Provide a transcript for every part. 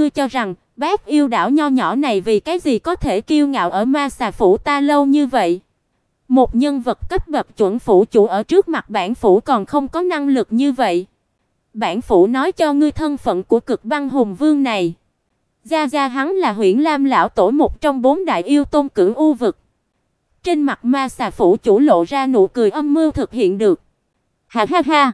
ngươi cho rằng Bát Yêu đảo nho nhỏ này vì cái gì có thể kiêu ngạo ở Ma Xà phủ ta lâu như vậy? Một nhân vật cấp bậc chuẩn phủ chủ ở trước mặt bản phủ còn không có năng lực như vậy. Bản phủ nói cho ngươi thân phận của Cực Băng Hùng Vương này. Gia gia hắn là Huyễn Lam lão tổ, một trong 4 đại yêu tôn Cửu U vực. Trên mặt Ma Xà phủ chủ lộ ra nụ cười âm mưu thực hiện được. Ha ha ha.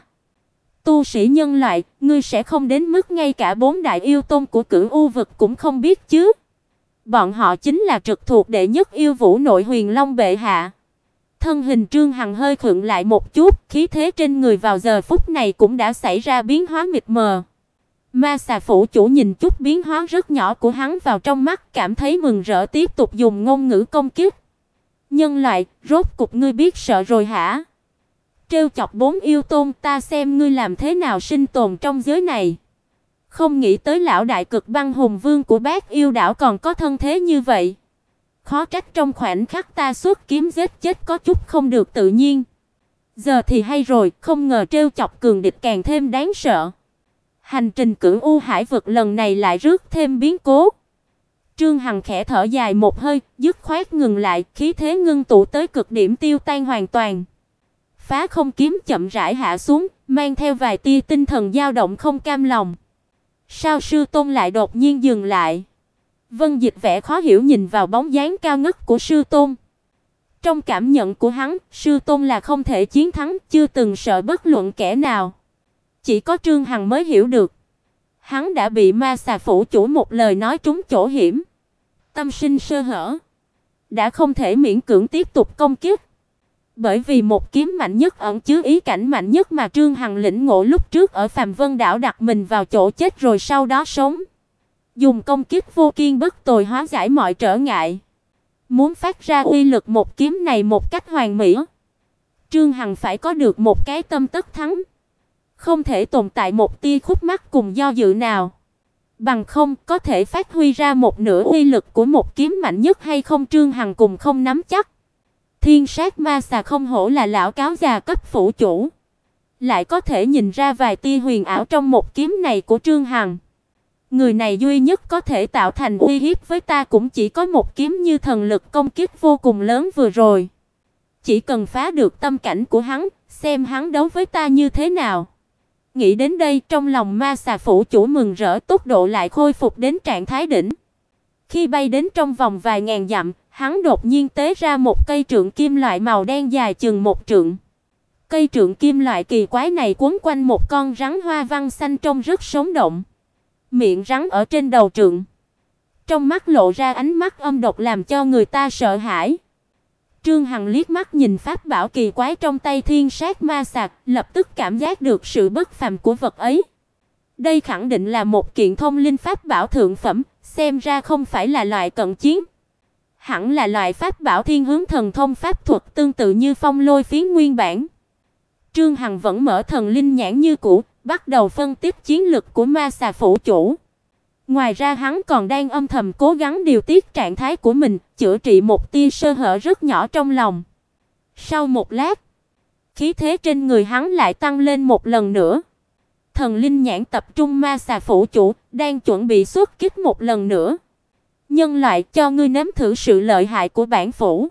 Tu sĩ nhân loại, ngươi sẽ không đến mức ngay cả 4 đại yêu tôn của Cửu U vực cũng không biết chứ? Bọn họ chính là trực thuộc đệ nhất yêu vũ nội Huyền Long bệ hạ. Thân hình Trương Hằng hơi khựng lại một chút, khí thế trên người vào giờ phút này cũng đã xảy ra biến hóa mịt mờ. Ma Xà phủ chủ nhìn chút biến hóa rất nhỏ của hắn vào trong mắt, cảm thấy mừng rỡ, tiếp tục dùng ngôn ngữ công kích. Nhân loại, rốt cục ngươi biết sợ rồi hả? Trêu chọc 4 yêu tôn, ta xem ngươi làm thế nào sinh tồn trong giới này. Không nghĩ tới lão đại Cực Băng Hùng Vương của Bát Yêu đảo còn có thân thế như vậy. Khó trách trong khoảnh khắc ta xuất kiếm giết chết có chút không được tự nhiên. Giờ thì hay rồi, không ngờ trêu chọc cường địch càng thêm đáng sợ. Hành trình Cửu U Hải vực lần này lại rước thêm biến cố. Trương Hằng khẽ thở dài một hơi, dứt khoát ngừng lại, khí thế ngưng tụ tới cực điểm tiêu tan hoàn toàn. Phá không kiếm chậm rãi hạ xuống, mang theo vài tia tinh thần dao động không cam lòng. Sao sư tôn lại đột nhiên dừng lại? Vân Dịch vẻ khó hiểu nhìn vào bóng dáng cao ngất của sư tôn. Trong cảm nhận của hắn, sư tôn là không thể chiến thắng, chưa từng sợ bất luận kẻ nào. Chỉ có Trương Hằng mới hiểu được. Hắn đã bị Ma Xà phủ chủ một lời nói trúng chỗ hiểm. Tâm sinh sơ hở. Đã không thể miễn cưỡng tiếp tục công kích. Bởi vì một kiếm mạnh nhất ẩn chứa ý cảnh mạnh nhất mà Trương Hằng lĩnh ngộ lúc trước ở Phàm Vân đảo, đặt mình vào chỗ chết rồi sau đó sống. Dùng công kích vô kiên bất tồi hóa giải mọi trở ngại. Muốn phát ra uy lực một kiếm này một cách hoàn mỹ, Trương Hằng phải có được một cái tâm tất thắng. Không thể tồn tại một tia khúc mắc cùng do dự nào. Bằng không có thể phát huy ra một nửa uy lực của một kiếm mạnh nhất hay không, Trương Hằng cùng không nắm chắc. Thiên sát ma xà không hổ là lão cáo già cấp phủ chủ. Lại có thể nhìn ra vài tia huyền ảo trong một kiếm này của Trương Hằng. Người này duy nhất có thể tạo thành uy hiếp với ta cũng chỉ có một kiếm như thần lực công kích vô cùng lớn vừa rồi. Chỉ cần phá được tâm cảnh của hắn, xem hắn đấu với ta như thế nào. Nghĩ đến đây, trong lòng Ma Xà phủ chủ mừng rỡ, tốc độ lại khôi phục đến trạng thái đỉnh. Khi bay đến trong vòng vài ngàn dặm, hắn đột nhiên tế ra một cây trượng kim loại màu đen dài chừng 1 trượng. Cây trượng kim loại kỳ quái này quấn quanh một con rắn hoa văn xanh trông rất sống động. Miệng rắn ở trên đầu trượng, trong mắt lộ ra ánh mắt âm độc làm cho người ta sợ hãi. Trương Hằng liếc mắt nhìn pháp bảo kỳ quái trong tay thiên sát ma sạc, lập tức cảm giác được sự bất phàm của vật ấy. Đây khẳng định là một kiện thông linh pháp bảo thượng phẩm, xem ra không phải là loại cận chiến. Hẳn là loại pháp bảo thiên hướng thần thông pháp thuật tương tự như phong lôi phiến nguyên bản. Trương Hằng vẫn mở thần linh nhãn như cũ, bắt đầu phân tích chiến lực của Ma Xà phủ chủ. Ngoài ra hắn còn đang âm thầm cố gắng điều tiết trạng thái của mình, chữa trị một tia sơ hở rất nhỏ trong lòng. Sau một lát, khí thế trên người hắn lại tăng lên một lần nữa. Thần linh nhãn tập trung Ma Xà phủ chủ, đang chuẩn bị xuất kích một lần nữa. Nhân loại, cho ngươi nếm thử sự lợi hại của bản phủ.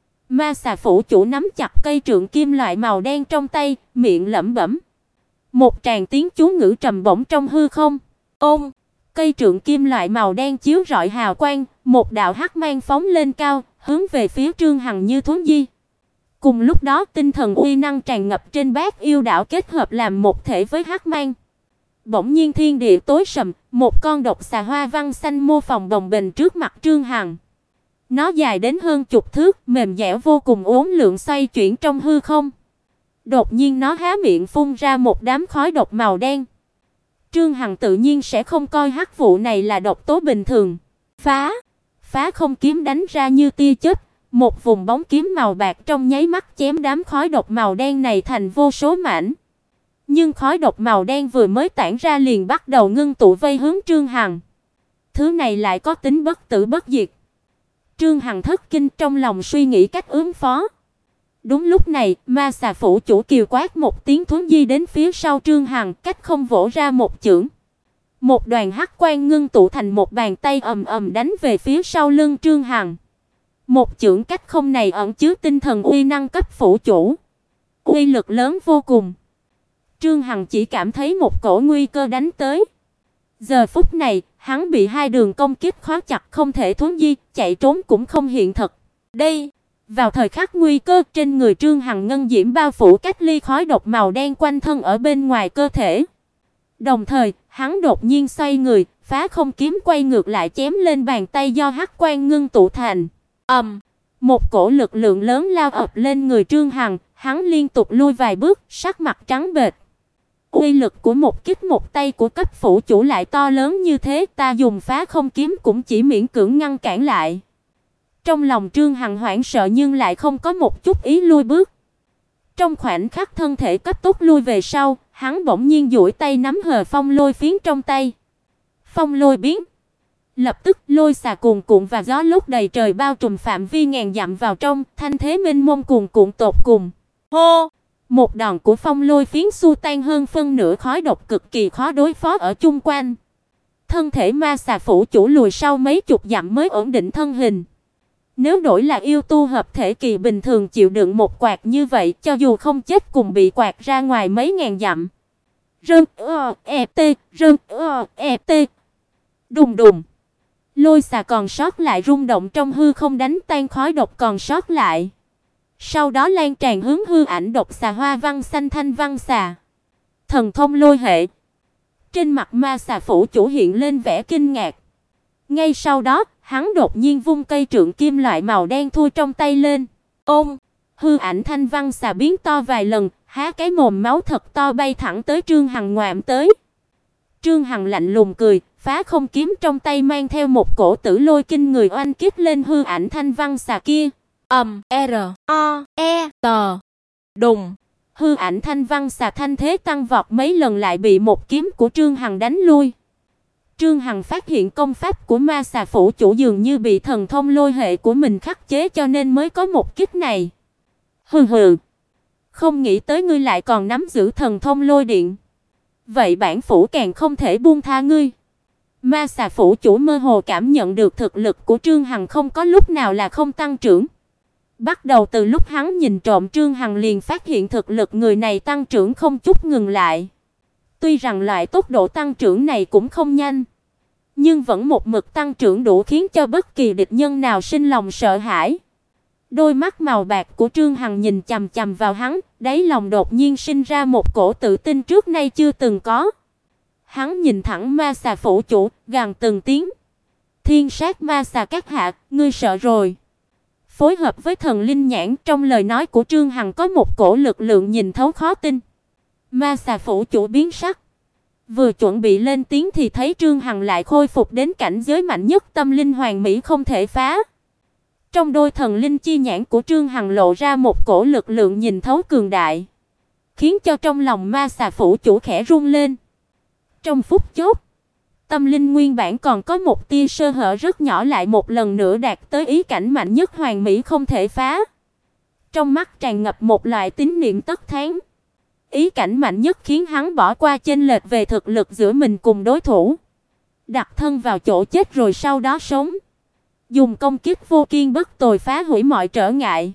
Ma Xà phủ chủ nắm chặt cây trượng kim loại màu đen trong tay, miệng lẩm bẩm. Một tràng tiếng chú ngữ trầm bổng trong hư không. Ôm, cây trượng kim loại màu đen chiếu rọi hào quang, một đạo hắc mang phóng lên cao, hướng về phía Trương Hằng như thuấn di. Cùng lúc đó, tinh thần uy năng tràn ngập trên Bát Yêu đảo kết hợp làm một thể với hắc mang. Bỗng nhiên thiên địa tối sầm, một con độc xà hoa văn xanh mô phỏng bồng bềnh trước mặt Trương Hằng. Nó dài đến hơn chục thước, mềm dẻo vô cùng, uốn lượn xoay chuyển trong hư không. Đột nhiên nó há miệng phun ra một đám khói độc màu đen. Trương Hằng tự nhiên sẽ không coi hắc vụ này là độc tố bình thường. Phá không kiếm đánh ra như tia chớp, một vùng bóng kiếm màu bạc trong nháy mắt chém đám khói độc màu đen này thành vô số mảnh. Nhưng khói độc màu đen vừa mới tản ra liền bắt đầu ngưng tụ vây hướng Trương Hằng. Thứ này lại có tính bất tử bất diệt. Trương Hằng thất kinh, trong lòng suy nghĩ cách ứng phó. Đúng lúc này, Ma Xà phủ chủ kiều quát một tiếng thuấn di đến phía sau Trương Hằng, cách không vỗ ra một chưởng. Một đoàn hắc quang ngưng tụ thành một bàn tay ầm ầm đánh về phía sau lưng Trương Hằng. Một chưởng cách không này ẩn chứa tinh thần uy năng cấp phủ chủ, uy lực lớn vô cùng. Trương Hằng chỉ cảm thấy một cổ nguy cơ đánh tới. Giờ phút này, hắn bị hai đường công kích khóa chặt không thể thoát di, chạy trốn cũng không hiện thực. Đây, vào thời khắc nguy cơ, trên người Trương Hằng ngân diễm bao phủ cách ly khói độc màu đen quanh thân ở bên ngoài cơ thể. Đồng thời, hắn đột nhiên xoay người, phá không kiếm quay ngược lại chém lên bàn tay do hắc quang ngưng tụ thành. Một cổ lực lượng lớn lao ập lên người Trương Hằng, hắn liên tục lui vài bước, sắc mặt trắng bệch. Uy lực của một kích một tay của cấp phủ chủ lại to lớn như thế, ta dùng phá không kiếm cũng chỉ miễn cưỡng ngăn cản lại. Trong lòng Trương Hằng hoảng sợ nhưng lại không có một chút ý lui bước. Trong khoảnh khắc thân thể cấp tốc lui về sau, hắn bỗng nhiên duỗi tay nắm hờ phong lôi phiến trong tay. Phong lôi biến. Lập tức lôi xà cuồn cuộn và gió lúc đầy trời bao trùm phạm vi ngàn dặm vào trong, thanh thế mênh mông cuồn cuộn tột cùng. Hô! Một đòn của phong lôi phiến xua tan hơn phân nửa khói độc cực kỳ khó đối phó ở chung quanh. Thân thể ma xà phủ chủ lùi sau mấy chục dặm mới ổn định thân hình. Nếu đổi là yêu tu hợp thể kỳ bình thường chịu đựng một quạt như vậy, cho dù không chết cùng bị quạt ra ngoài mấy ngàn dặm. Đùng đùng. Lôi xà còn sót lại rung động trong hư không đánh tan khói độc còn sót lại. Sau đó lan tràn hướng hư ảnh độc xà hoa văn xanh thanh văn xà. Thần thông lôi hệ. Trên mặt ma xà phủ chủ hiện lên vẻ kinh ngạc. Ngay sau đó, hắn đột nhiên vung cây trượng kim loại màu đen thui trong tay lên. Ôm, hư ảnh thanh văn xà biến to vài lần, há cái mồm máu thật to bay thẳng tới Trương Hằng ngoạm tới. Trương Hằng lạnh lùng cười, phá không kiếm trong tay mang theo một cổ tử lôi kinh người oanh kích lên hư ảnh thanh văn xà kia. R-O-E-T. Đùng. Hư ảnh thanh văn xà thanh thế tăng vọt mấy lần lại bị một kiếm của Trương Hằng đánh lui. Trương Hằng phát hiện công pháp của ma xà phủ chủ dường như bị thần thông lôi hệ của mình khắc chế cho nên mới có một kích này. Hừ. Không nghĩ tới ngươi lại còn nắm giữ thần thông lôi điện. Vậy bản phủ càng không thể buông tha ngươi. Ma xà phủ chủ mơ hồ cảm nhận được thực lực của Trương Hằng không có lúc nào là không tăng trưởng. Bắt đầu từ lúc hắn nhìn trộm Trương Hằng liền phát hiện thực lực người này tăng trưởng không chút ngừng lại. Tuy rằng loại tốc độ tăng trưởng này cũng không nhanh, nhưng vẫn một mực tăng trưởng đủ khiến cho bất kỳ địch nhân nào sinh lòng sợ hãi. Đôi mắt màu bạc của Trương Hằng nhìn chằm chằm vào hắn, đáy lòng đột nhiên sinh ra một cổ tự tin trước nay chưa từng có. Hắn nhìn thẳng ma xà phủ chủ, gằn từng tiếng. Thiên sát ma xà các hạ, ngươi sợ rồi. Phối hợp với thần linh nhãn, trong lời nói của Trương Hằng có một cổ lực lượng nhìn thấu khó tin. Ma xà phủ chủ biến sắc. Vừa chuẩn bị lên tiếng thì thấy Trương Hằng lại khôi phục đến cảnh giới mạnh nhất tâm linh hoàn mỹ không thể phá. Trong đôi thần linh chi nhãn của Trương Hằng lộ ra một cổ lực lượng nhìn thấu cường đại, khiến cho trong lòng ma xà phủ chủ khẽ run lên. Trong phút chốc, tâm linh nguyên bản còn có một tia sơ hở rất nhỏ lại một lần nữa đạt tới ý cảnh mạnh nhất hoàn mỹ không thể phá. Trong mắt tràn ngập một loại tín niệm tất thắng. Ý cảnh mạnh nhất khiến hắn bỏ qua chênh lệch về thực lực giữa mình cùng đối thủ, đặt thân vào chỗ chết rồi sau đó sống. Dùng công kích vô kiên bất tồi phá hủy mọi trở ngại.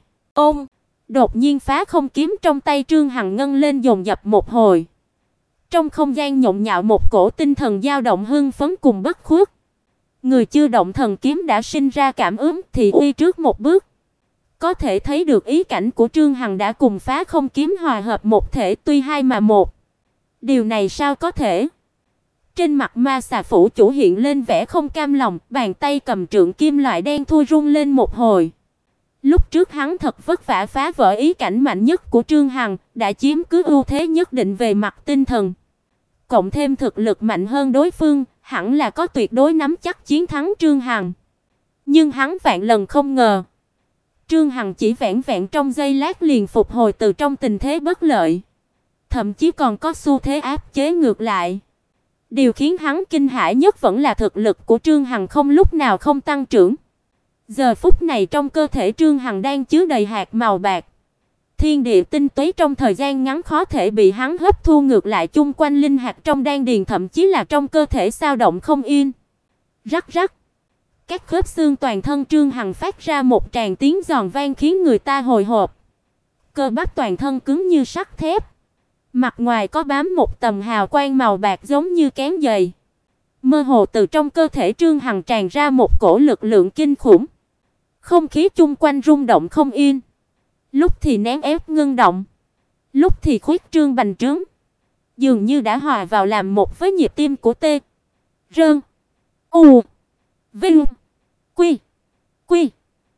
Đột nhiên phá không kiếm trong tay Trương Hằng ngân lên dồn dập một hồi. Trong không gian nhộn nhạo một cổ tinh thần dao động hưng phấn cùng bất khuất. Người chưa động thần kiếm đã sinh ra cảm ứng thì uy trước một bước. Có thể thấy được ý cảnh của Trương Hằng đã cùng phá không kiếm hòa hợp một thể, tuy hai mà một. Điều này sao có thể? Trên mặt ma xà phủ chủ hiện lên vẻ không cam lòng, bàn tay cầm trượng kim loại đen thui rung lên một hồi. Lúc trước hắn thật vất vả phá vỡ ý cảnh mạnh nhất của Trương Hằng, đã chiếm cứ ưu thế nhất định về mặt tinh thần. Cộng thêm thực lực mạnh hơn đối phương, hẳn là có tuyệt đối nắm chắc chiến thắng Trương Hằng. Nhưng hắn vạn lần không ngờ, Trương Hằng chỉ vẻn vẹn trong giây lát liền phục hồi từ trong tình thế bất lợi, thậm chí còn có xu thế áp chế ngược lại. Điều khiến hắn kinh hãi nhất vẫn là thực lực của Trương Hằng không lúc nào không tăng trưởng. Giờ phút này trong cơ thể Trương Hằng đang chứa đầy hạt màu bạc, Thiên địa tinh túy trong thời gian ngắn khó thể bị hắn hấp thu, ngược lại chung quanh linh hạt trong đan điền thậm chí là trong cơ thể xao động không yên. Rắc rắc. Các khớp xương toàn thân Trương Hằng phát ra một tràng tiếng giòn vang khiến người ta hồi hộp. Cơ bắp toàn thân cứng như sắt thép. Mặt ngoài có bám một tầng hào quang màu bạc giống như kén dày. Mơ hồ từ trong cơ thể Trương Hằng tràn ra một cổ lực lượng kinh khủng. Không khí chung quanh rung động không yên. Lúc thì nén ép ngưng động, lúc thì khuyết trương bành trướng, dường như đã hòa vào làm một với nhịp tim của T, Rơn, U, Vinh, Quy, Quy,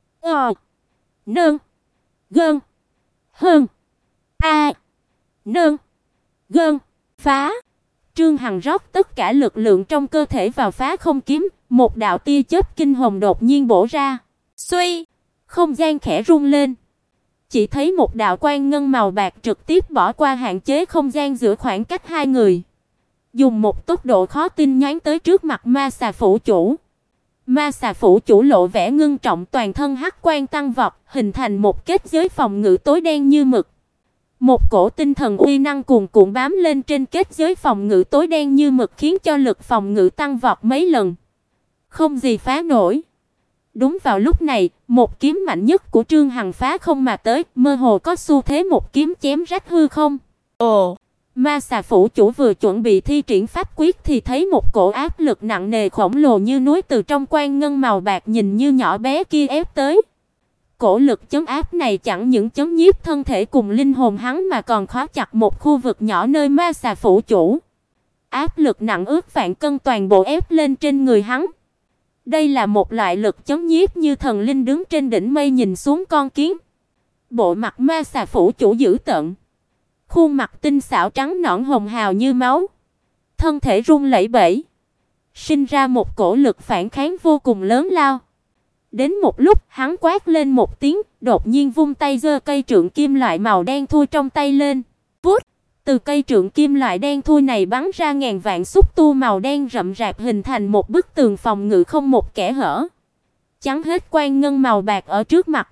Nơn, Gơn, Hơn, A, Nơn, Gơn, phá. Trương Hằng rót tất cả lực lượng trong cơ thể vào phá không kiếm, một đạo tia chớp kinh hồng đột nhiên bổ ra. Xuy, không gian khẽ rung lên. Chỉ thấy một đạo quang ngân màu bạc trực tiếp bỏ qua hạn chế không gian giữa khoảng cách hai người, dùng một tốc độ khó tin nhoáng tới trước mặt ma xà phủ chủ. Ma xà phủ chủ lộ vẻ ngưng trọng, toàn thân hắc quang tăng vọt, hình thành một kết giới phòng ngự tối đen như mực. Một cổ tinh thần uy năng cuồn cuộn bám lên trên kết giới phòng ngự tối đen như mực, khiến cho lực phòng ngự tăng vọt mấy lần. Không gì phá nổi. Đúng vào lúc này, một kiếm mạnh nhất của Trương Hằng phá không mà tới, mơ hồ có xu thế một kiếm chém rách hư không. Ồ, ma xà phủ chủ vừa chuẩn bị thi triển pháp quyết thì thấy một cổ áp lực nặng nề khổng lồ như núi từ trong quang ngân màu bạc nhìn như nhỏ bé kia ép tới. Cổ lực chấn áp này chẳng những chấn nhiếp thân thể cùng linh hồn hắn mà còn khóa chặt một khu vực nhỏ nơi ma xà phủ chủ. Áp lực nặng ước vạn cân toàn bộ ép lên trên người hắn. Đây là một loại lực chấn nhiếp như thần linh đứng trên đỉnh mây nhìn xuống con kiến. Bộ mặt ma xà phủ chủ dữ tợn, khuôn mặt tinh xảo trắng nõn hồng hào như máu, thân thể run lẩy bẩy, sinh ra một cổ lực phản kháng vô cùng lớn lao. Đến một lúc, hắn quát lên một tiếng, đột nhiên vung tay giơ cây trượng kim loại màu đen thui trong tay lên. Vút, từ cây trượng kim loại đen thui này bắn ra ngàn vạn xúc tu màu đen rậm rạp, hình thành một bức tường phòng ngự không một kẽ hở, chắn hết quang ngân màu bạc ở trước mặt.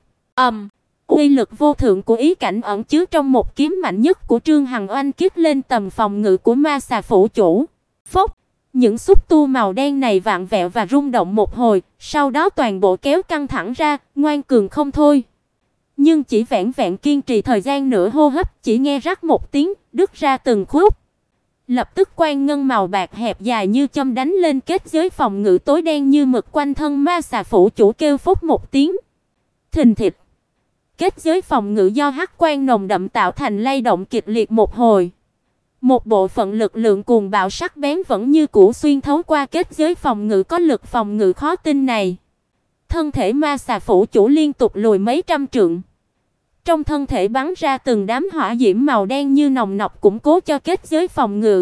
Uy lực vô thượng của ý cảnh ẩn chứa trong một kiếm mạnh nhất của Trương Hằng oanh kích lên tầm phòng ngự của ma xà phủ chủ. Phốc, những xúc tu màu đen này vặn vẹo và rung động một hồi, sau đó toàn bộ kéo căng thẳng ra, ngoan cường không thôi. Nhưng chỉ vẻn vẹn kiên trì thời gian nửa hô hấp, chỉ nghe rắc một tiếng, đứt ra từng khúc. Lập tức quang ngân màu bạc hẹp dài như châm đánh lên kết giới phòng ngự tối đen như mực quanh thân ma xà phủ chủ, kêu phốc một tiếng. Thình thịch. Kết giới phòng ngự do hắc quang nồng đậm tạo thành lay động kịch liệt một hồi. Một bộ phận lực lượng cuồng bạo sắc bén vẫn như cũ xuyên thấu qua kết giới phòng ngự có lực phòng ngự khó tin này. Thân thể ma xà phủ chủ liên tục lùi mấy trăm trượng. Trong thân thể bắn ra từng đám hỏa diễm màu đen như nòng nọc củng cố cho kết giới phòng ngự.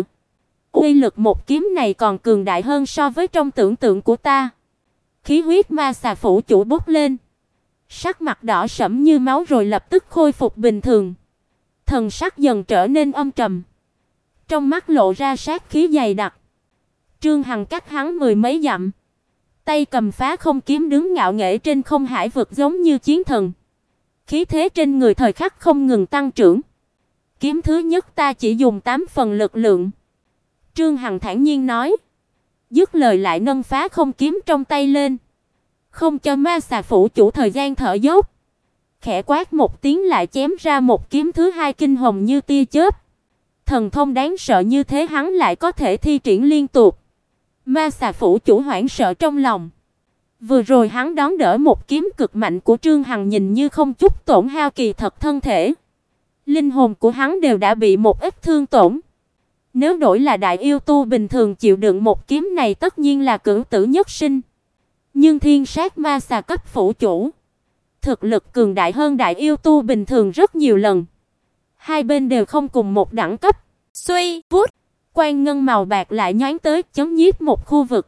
Uy lực một kiếm này còn cường đại hơn so với trong tưởng tượng của ta. Khí huyết ma xà phủ chủ bốc lên, sắc mặt đỏ sẫm như máu rồi lập tức khôi phục bình thường. Thần sắc dần trở nên âm trầm, trong mắt lộ ra sát khí dày đặc. Trương Hằng cách hắn mười mấy dặm, tay cầm phá không kiếm đứng ngạo nghễ trên không hải vực giống như chiến thần. Khí thế trên người thời khắc không ngừng tăng trưởng. Kiếm thứ nhất ta chỉ dùng 8 phần lực lượng. Trương Hằng thản nhiên nói. Dứt lời lại nâng phá không kiếm trong tay lên, không cho ma xà phủ chủ thời gian thở dốc. Khẽ quát một tiếng lại chém ra một kiếm thứ hai kinh hồng như tia chớp. Thần thông đáng sợ như thế hắn lại có thể thi triển liên tục. Ma xà phủ chủ hoảng sợ trong lòng. Vừa rồi hắn đón đỡ một kiếm cực mạnh của Trương Hằng nhìn như không chút tổn hao, kỳ thật thân thể, linh hồn của hắn đều đã bị một ít thương tổn. Nếu đổi là đại yêu tu bình thường chịu đựng một kiếm này tất nhiên là cửu tử nhất sinh. Nhưng thiên sát ma xà cấp phủ chủ, thực lực cường đại hơn đại yêu tu bình thường rất nhiều lần. Hai bên đều không cùng một đẳng cấp. Xuy, vút, quang ngân màu bạc lại nhoáng tới, chấm nhiếp một khu vực.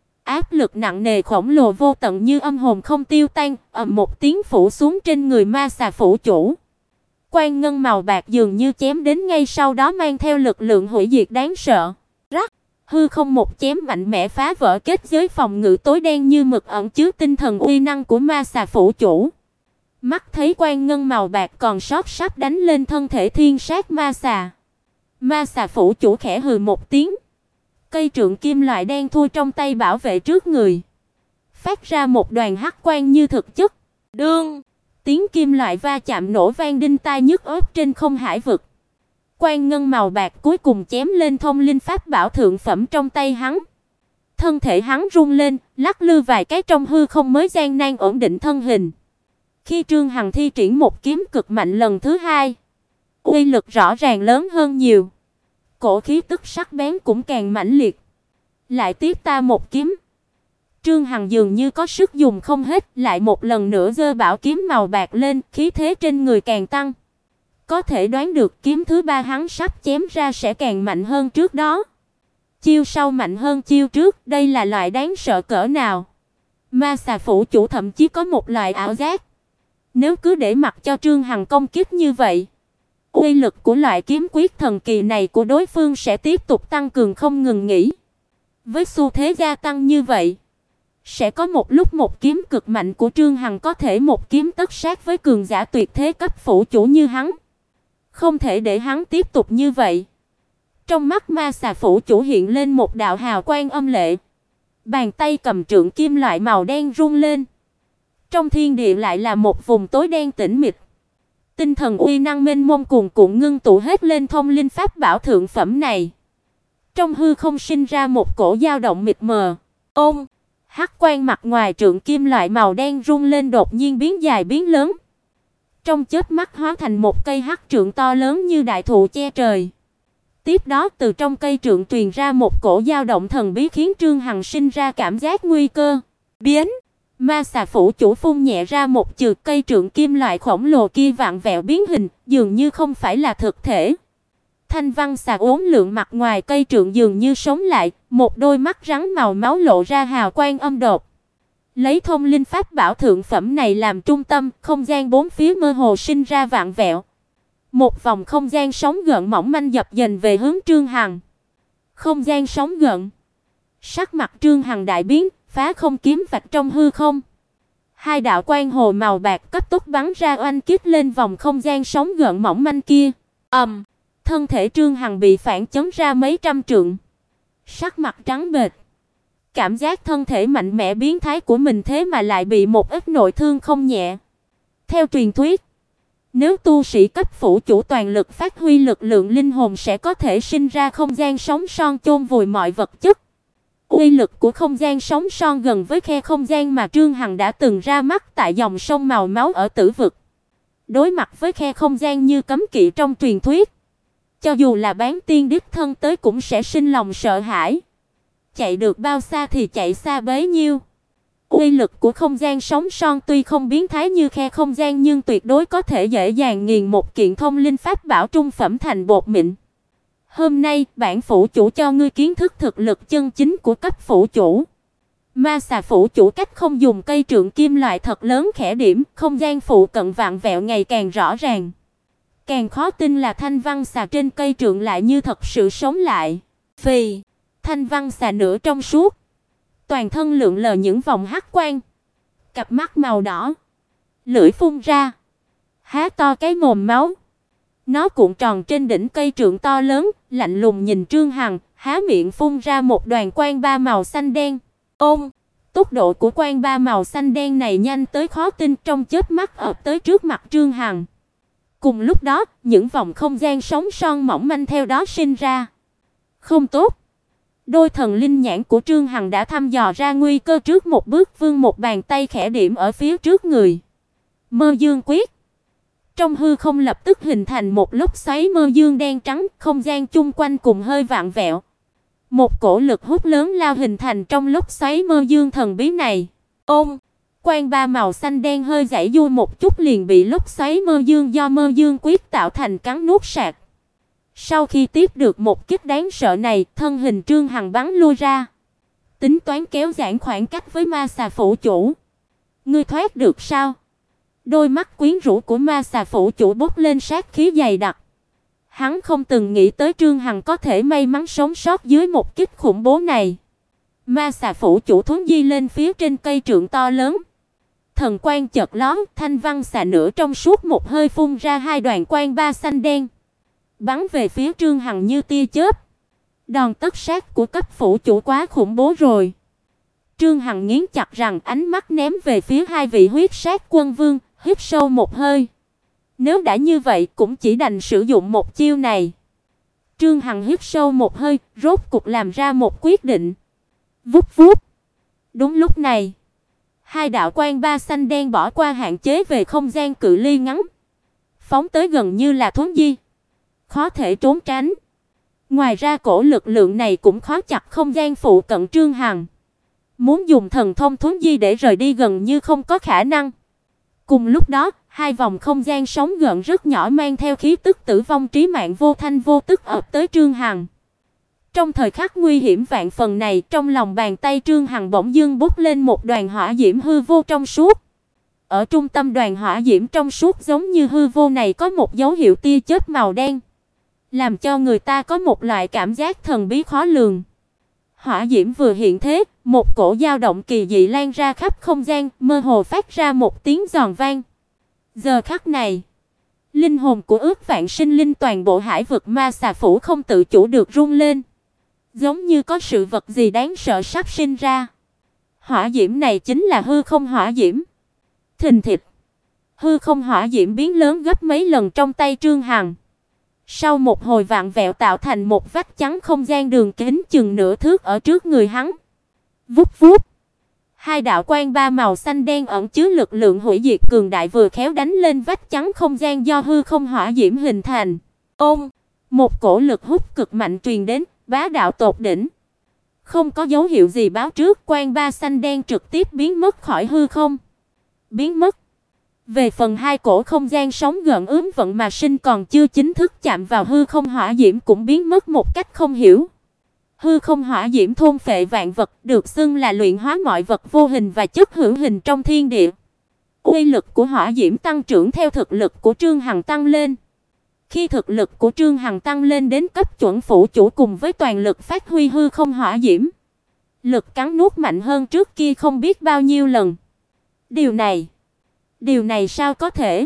Áp lực nặng nề khổng lồ vô tận như âm hồn không tiêu tan, ầm một tiếng phủ xuống trên người ma xà phủ chủ. Quang ngân màu bạc dường như chém đến ngay sau đó mang theo lực lượng hủy diệt đáng sợ. Rắc, hư không một chém mạnh mẽ phá vỡ kết giới phòng ngự tối đen như mực ẩn chứa tinh thần uy năng của ma xà phủ chủ. Mắt thấy quan ngân màu bạc còn sót sắp đánh lên thân thể thiên sát ma xà. Ma xà phủ chủ khẽ hừ một tiếng. Cây trượng kim loại đen thui trong tay bảo vệ trước người, phát ra một đoàn hắc quang như thực chất. Đương, tiếng kim loại va chạm nổ vang đinh tai nhức óc trên không hải vực. Quan ngân màu bạc cuối cùng chém lên thông linh pháp bảo thượng phẩm trong tay hắn. Thân thể hắn rung lên, lắc lư vài cái trong hư không mới gian nan ổn định thân hình. Khi Trương Hằng thi triển một kiếm cực mạnh lần thứ hai, uy lực rõ ràng lớn hơn nhiều. Cổ khí tức sắc bén cũng càng mãnh liệt. Lại tiếp ta một kiếm. Trương Hằng dường như có sức dùng không hết, lại một lần nữa giơ bảo kiếm màu bạc lên, khí thế trên người càng tăng. Có thể đoán được kiếm thứ ba hắn sắp chém ra sẽ càng mạnh hơn trước đó. Chiêu sau mạnh hơn chiêu trước, đây là loại đáng sợ cỡ nào. Ma xà phủ chủ thậm chí có một loại ảo giác. Nếu cứ để mặc cho Trương Hằng công kích như vậy, uy lực của loại kiếm quyết thần kỳ này của đối phương sẽ tiếp tục tăng cường không ngừng nghỉ. Với xu thế gia tăng như vậy, sẽ có một lúc một kiếm cực mạnh của Trương Hằng có thể một kiếm tất sát với cường giả tuyệt thế cấp phủ chủ như hắn. Không thể để hắn tiếp tục như vậy. Trong mắt ma xà phủ chủ hiện lên một đạo hào quang âm lệ. Bàn tay cầm trượng kim loại màu đen rung lên. Trong thiên địa lại là một vùng tối đen tĩnh mịch. Tinh thần uy năng mênh mông cuồn cuộn ngưng tụ hết lên thông linh pháp bảo thượng phẩm này. Trong hư không sinh ra một cổ dao động mịt mờ. Ôm, hắc quang mặt ngoài trượng kim loại màu đen rung lên đột nhiên biến dài biến lớn. Trong chớp mắt hóa thành một cây hắc trượng to lớn như đại thụ che trời. Tiếp đó từ trong cây trượng truyền ra một cổ dao động thần bí khiến Trương Hằng sinh ra cảm giác nguy cơ. Biến, ma xà phủ chủ phun nhẹ ra một chữ, cây trượng kim loại khổng lồ kia vặn vẹo biến hình, dường như không phải là thực thể. Thanh văn xà uốn lượn mặt ngoài cây trượng dường như sống lại, một đôi mắt rắn màu máu lộ ra hào quang âm độc. Lấy thông linh pháp bảo thượng phẩm này làm trung tâm, không gian bốn phía mơ hồ sinh ra vặn vẹo. Một vòng không gian sóng gợn mỏng manh dập dềnh về hướng Trương Hằng. Không gian sóng gợn. Sắc mặt Trương Hằng đại biến, phá không kiếm vạch trong hư không. Hai đạo quang hồ màu bạc cấp tốc bắn ra oanh kích lên vòng không gian sóng gợn mỏng manh kia. Thân thể Trương Hằng bị phản chấn ra mấy trăm trượng. Sắc mặt trắng bệch. Cảm giác thân thể mạnh mẽ biến thái của mình thế mà lại bị một ít nội thương không nhẹ. Theo truyền thuyết, nếu tu sĩ cấp phủ chủ toàn lực phát huy lực lượng linh hồn sẽ có thể sinh ra không gian sóng son chôn vùi mọi vật chất. Uy lực của không gian sóng son gần với khe không gian mà Trương Hằng đã từng ra mắt tại dòng sông màu máu ở Tử vực. Đối mặt với khe không gian như cấm kỵ trong truyền thuyết, cho dù là bán tiên đích thân tới cũng sẽ sinh lòng sợ hãi. Chạy được bao xa thì chạy xa bấy nhiêu. Uy lực của không gian sóng son tuy không biến thái như khe không gian nhưng tuyệt đối có thể dễ dàng nghiền một kiện thông linh pháp bảo trung phẩm thành bột mịn. Hôm nay, bản phủ chủ cho ngươi kiến thức thực lực chân chính của cấp phủ chủ. Ma xà phủ chủ cách không dùng cây trượng kim loại thật lớn khẽ điểm, không gian phụ cận vặn vẹo ngày càng rõ ràng. Càng khó tin là thanh văn xà trên cây trượng lại như thật sự sống lại. Phì, thanh văn xà nửa trong suốt, toàn thân lượn lờ những vòng hắc quang, cặp mắt màu đỏ, lưỡi phun ra, há to cái mồm máu. Nó cuộn tròn trên đỉnh cây trượng to lớn, lạnh lùng nhìn Trương Hằng, há miệng phun ra một đoàn quang ba màu xanh đen. Tốc độ của quang ba màu xanh đen này nhanh tới khó tin, trong chớp mắt ập tới trước mặt Trương Hằng. Cùng lúc đó, những vòng không gian sóng son mỏng manh theo đó sinh ra. Không tốt. Đôi thần linh nhãn của Trương Hằng đã thăm dò ra nguy cơ trước một bước, vươn một bàn tay khẽ điểm ở phía trước người. Mơ Dương quyết. Trong hư không lập tức hình thành một lốc xoáy mơ dương đen trắng, không gian chung quanh cùng hơi vặn vẹo. Một cổ lực hút lớn lao hình thành trong lốc xoáy mơ dương thần bí này. Quang ba màu xanh đen hơi giãy giụa một chút liền bị lốc xoáy mơ dương do mơ dương quyết tạo thành cắn nuốt sạch. Sau khi tiếp được một kích đáng sợ này, thân hình Trương Hằng bắn lui ra, tính toán kéo giãn khoảng cách với ma xà phủ chủ. Ngươi thoát được sao? Đôi mắt quyến rũ của ma xà phủ chủ bốc lên sát khí dày đặc. Hắn không từng nghĩ tới Trương Hằng có thể may mắn sống sót dưới một kích khủng bố này. Ma xà phủ chủ thuấn di lên phía trên cây trượng to lớn. thần quang chợt lóe, thanh văn xà nửa trong suốt một hơi phun ra hai đoàn quang ba xanh đen, bắn về phía Trương Hằng như tia chớp. Đòn tất sát của cấp phủ chủ quá khủng bố rồi. Trương Hằng nghiến chặt răng, ánh mắt ném về phía hai vị huyết sát quân vương, hít sâu một hơi. Nếu đã như vậy cũng chỉ đành sử dụng một chiêu này. Trương Hằng hít sâu một hơi, rốt cục làm ra một quyết định. Vút vút. Đúng lúc này, hai đạo quang ba xanh đen bỏ qua hạn chế về không gian cự ly ngắn, phóng tới gần như là thuấn di, khó thể trốn tránh. Ngoài ra cổ lực lượng này cũng khóa chặt không gian phụ cận Trương Hằng. Muốn dùng thần thông thuấn di để rời đi gần như không có khả năng. Cùng lúc đó, hai vòng không gian sóng gợn rất nhỏ mang theo khí tức tử vong trí mạng vô thanh vô tức ập tới Trương Hằng. Trong thời khắc nguy hiểm vạn phần này, trong lòng bàn tay Trương Hằng bỗng dưng bốc lên một đoàn hỏa diễm hư vô trong suốt. Ở trung tâm đoàn hỏa diễm trong suốt giống như hư vô này có một dấu hiệu tia chớp màu đen, làm cho người ta có một loại cảm giác thần bí khó lường. Hỏa diễm vừa hiện thế, một cổ dao động kỳ dị lan ra khắp không gian, mơ hồ phát ra một tiếng giòn vang. Giờ khắc này, linh hồn của ước vạn sinh linh toàn bộ hải vực ma xà phủ không tự chủ được rung lên, giống như có sự vật gì đáng sợ sắp sinh ra. Hỏa diễm này chính là hư không hỏa diễm. Thình thịch, hư không hỏa diễm biến lớn gấp mấy lần trong tay Trương Hằng. Sau một hồi vặn vẹo tạo thành một vách chắn không gian đường kính chừng nửa thước ở trước người hắn. Vút vút. Hai đạo quang ba màu xanh đen ẩn chứa lực lượng hủy diệt cường đại vừa khéo đánh lên vách chắn không gian do hư không hỏa diễm hình thành. Ôm, một cổ lực hút cực mạnh truyền đến, bá đạo tột đỉnh. Không có dấu hiệu gì báo trước, quang ba xanh đen trực tiếp biến mất khỏi hư không. Biến mất. Về phần hai cổ không gian sóng gợn ướm vận mà sinh còn chưa chính thức chạm vào hư không hỏa diễm cũng biến mất một cách không hiểu. Hư không hỏa diễm thôn phệ vạn vật, được xưng là luyện hóa mọi vật vô hình và chất hữu hình trong thiên địa. Uy lực của hỏa diễm tăng trưởng theo thực lực của Trương Hằng tăng lên. Khi thực lực của Trương Hằng tăng lên đến cấp chuẩn phủ chủ cùng với toàn lực phát huy hư không hỏa diễm, lực cắn nuốt mạnh hơn trước kia không biết bao nhiêu lần. Điều này sao có thể?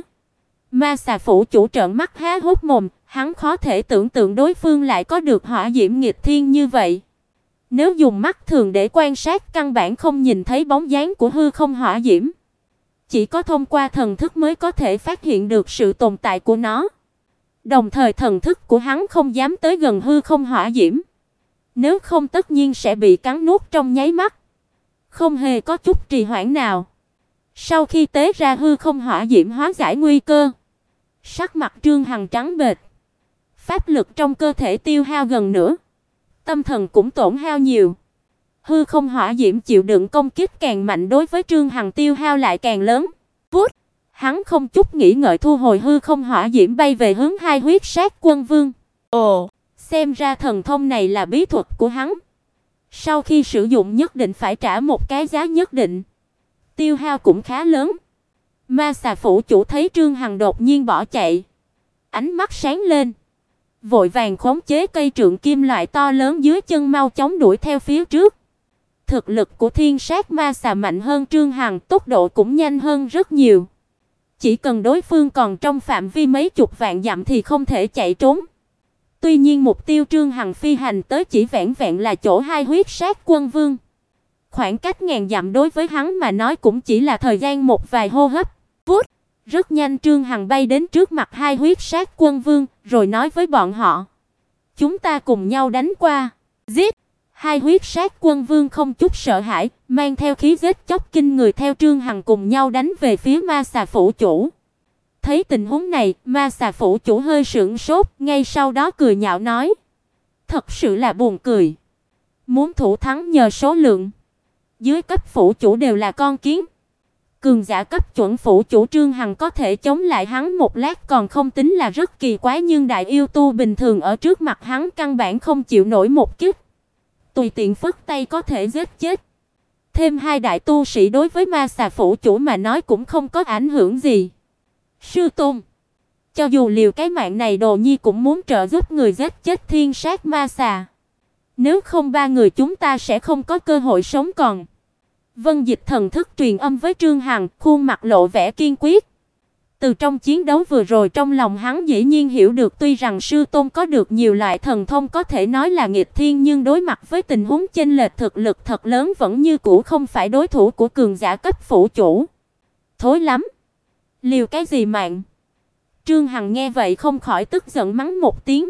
Ma xà phủ chủ trợn mắt há hốc mồm, hắn khó thể tưởng tượng đối phương lại có được hỏa diễm nghịch thiên như vậy. Nếu dùng mắt thường để quan sát căn bản không nhìn thấy bóng dáng của hư không hỏa diễm. Chỉ có thông qua thần thức mới có thể phát hiện được sự tồn tại của nó. Đồng thời thần thức của hắn không dám tới gần hư không hỏa diễm. Nếu không tất nhiên sẽ bị cắn nuốt trong nháy mắt. Không hề có chút trì hoãn nào. Sau khi tế ra hư không hỏa diễm hóa giải nguy cơ, sắc mặt Trương Hằng trắng bệch. Pháp lực trong cơ thể tiêu hao gần nửa, tâm thần cũng tổn hao nhiều. Hư không hỏa diễm chịu đựng công kích càng mạnh đối với Trương Hằng tiêu hao lại càng lớn. Vút, hắn không chút nghĩ ngợi thu hồi hư không hỏa diễm bay về hướng hai huyết sát quân vương. Ồ, xem ra thần thông này là bí thuật của hắn. Sau khi sử dụng nhất định phải trả một cái giá nhất định. Tiêu hao cũng khá lớn. Ma xà phủ chủ thấy Trương Hằng đột nhiên bỏ chạy, ánh mắt sáng lên, vội vàng khống chế cây trượng kim loại to lớn dưới chân mau chóng đuổi theo phía trước. Thực lực của thiên sát ma xà mạnh hơn Trương Hằng, tốc độ cũng nhanh hơn rất nhiều. Chỉ cần đối phương còn trong phạm vi mấy chục vạn dặm thì không thể chạy trốn. Tuy nhiên mục tiêu Trương Hằng phi hành tới chỉ vẻn vẹn là chỗ hai huyết sát quân vương. Khoảng cách ngàn dặm đối với hắn mà nói cũng chỉ là thời gian một vài hô hấp. Vút, rất nhanh Trương Hằng bay đến trước mặt hai huyết sát quân vương, rồi nói với bọn họ: "Chúng ta cùng nhau đánh qua." Giết! Hai huyết sát quân vương không chút sợ hãi, mang theo khí giết chóc kinh người theo Trương Hằng cùng nhau đánh về phía ma xà phủ chủ. Thấy tình huống này, ma xà phủ chủ hơi sững sốt, ngay sau đó cười nhạo nói: "Thật sự là buồn cười. Muốn thủ thắng nhờ số lượng. Dưới cấp phủ chủ đều là con kiến. Cường giả cấp chuẩn phủ chủ Trương Hằng có thể chống lại hắn một lát còn không tính là rất kỳ quái, nhưng đại yêu tu bình thường ở trước mặt hắn căn bản không chịu nổi một kích. Tùy tiện phất tay có thể giết chết. Thêm hai đại tu sĩ đối với ma xà phủ chủ mà nói cũng không có ảnh hưởng gì. Sư tôn, cho dù liều cái mạng này Đồ Nhi cũng muốn trợ giúp người giết chết thiên sát ma xà. Nếu không ba người chúng ta sẽ không có cơ hội sống còn." Vân Dịch thần thức truyền âm với Trương Hằng, khuôn mặt lộ vẻ kiên quyết. Từ trong chiến đấu vừa rồi trong lòng hắn dĩ nhiên hiểu được tuy rằng sư tôn có được nhiều loại thần thông có thể nói là nghịch thiên nhưng đối mặt với tình huống chênh lệch thực lực thật lớn vẫn như cũ không phải đối thủ của cường giả cấp phủ chủ. Thối lắm, liều cái gì mạng? Trương Hằng nghe vậy không khỏi tức giận mắng một tiếng.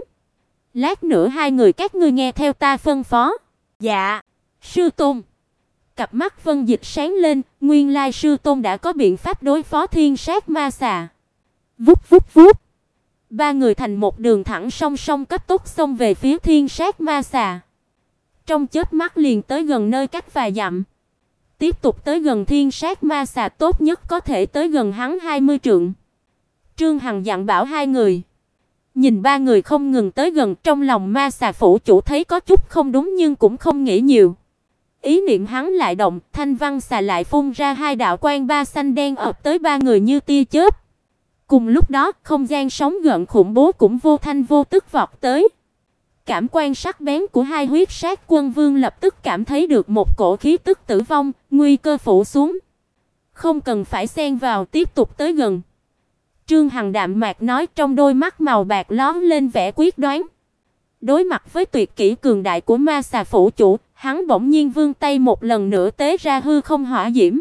Lát nữa hai người các ngươi nghe theo ta phân phó. Dạ, sư tôn. Cặp mắt Vân Dịch sáng lên, nguyên lai sư tôn đã có biện pháp đối phó thiên sát ma xà. Vút vút vút. Ba người thành một đường thẳng song song cấp tốc xông về phía thiên sát ma xà. Trong chớp mắt liền tới gần nơi cách vài dặm. Tiếp tục tới gần thiên sát ma xà tốt nhất có thể tới gần hắn 20 trượng. Trương Hằng dặn bảo hai người. Nhìn ba người không ngừng tới gần, trong lòng ma xà phủ chủ thấy có chút không đúng nhưng cũng không nghĩ nhiều. Ý niệm hắn lại động, thanh văn xà lại phun ra hai đạo quang ba xanh đen ập tới ba người như tia chớp. Cùng lúc đó, không gian sóng gợn khủng bố cũng vô thanh vô tức vọt tới. Cảm quan sắc bén của hai huyết sát quân vương lập tức cảm thấy được một cổ khí tức tử vong, nguy cơ phủ xuống. Không cần phải xen vào, tiếp tục tới gần. Trương Hằng đạm mạc nói, trong đôi mắt màu bạc lóe lên vẻ quyết đoán. Đối mặt với tuyệt kỹ cường đại của ma xà phủ chủ, hắn bỗng nhiên vươn tay một lần nữa tế ra hư không hỏa diễm.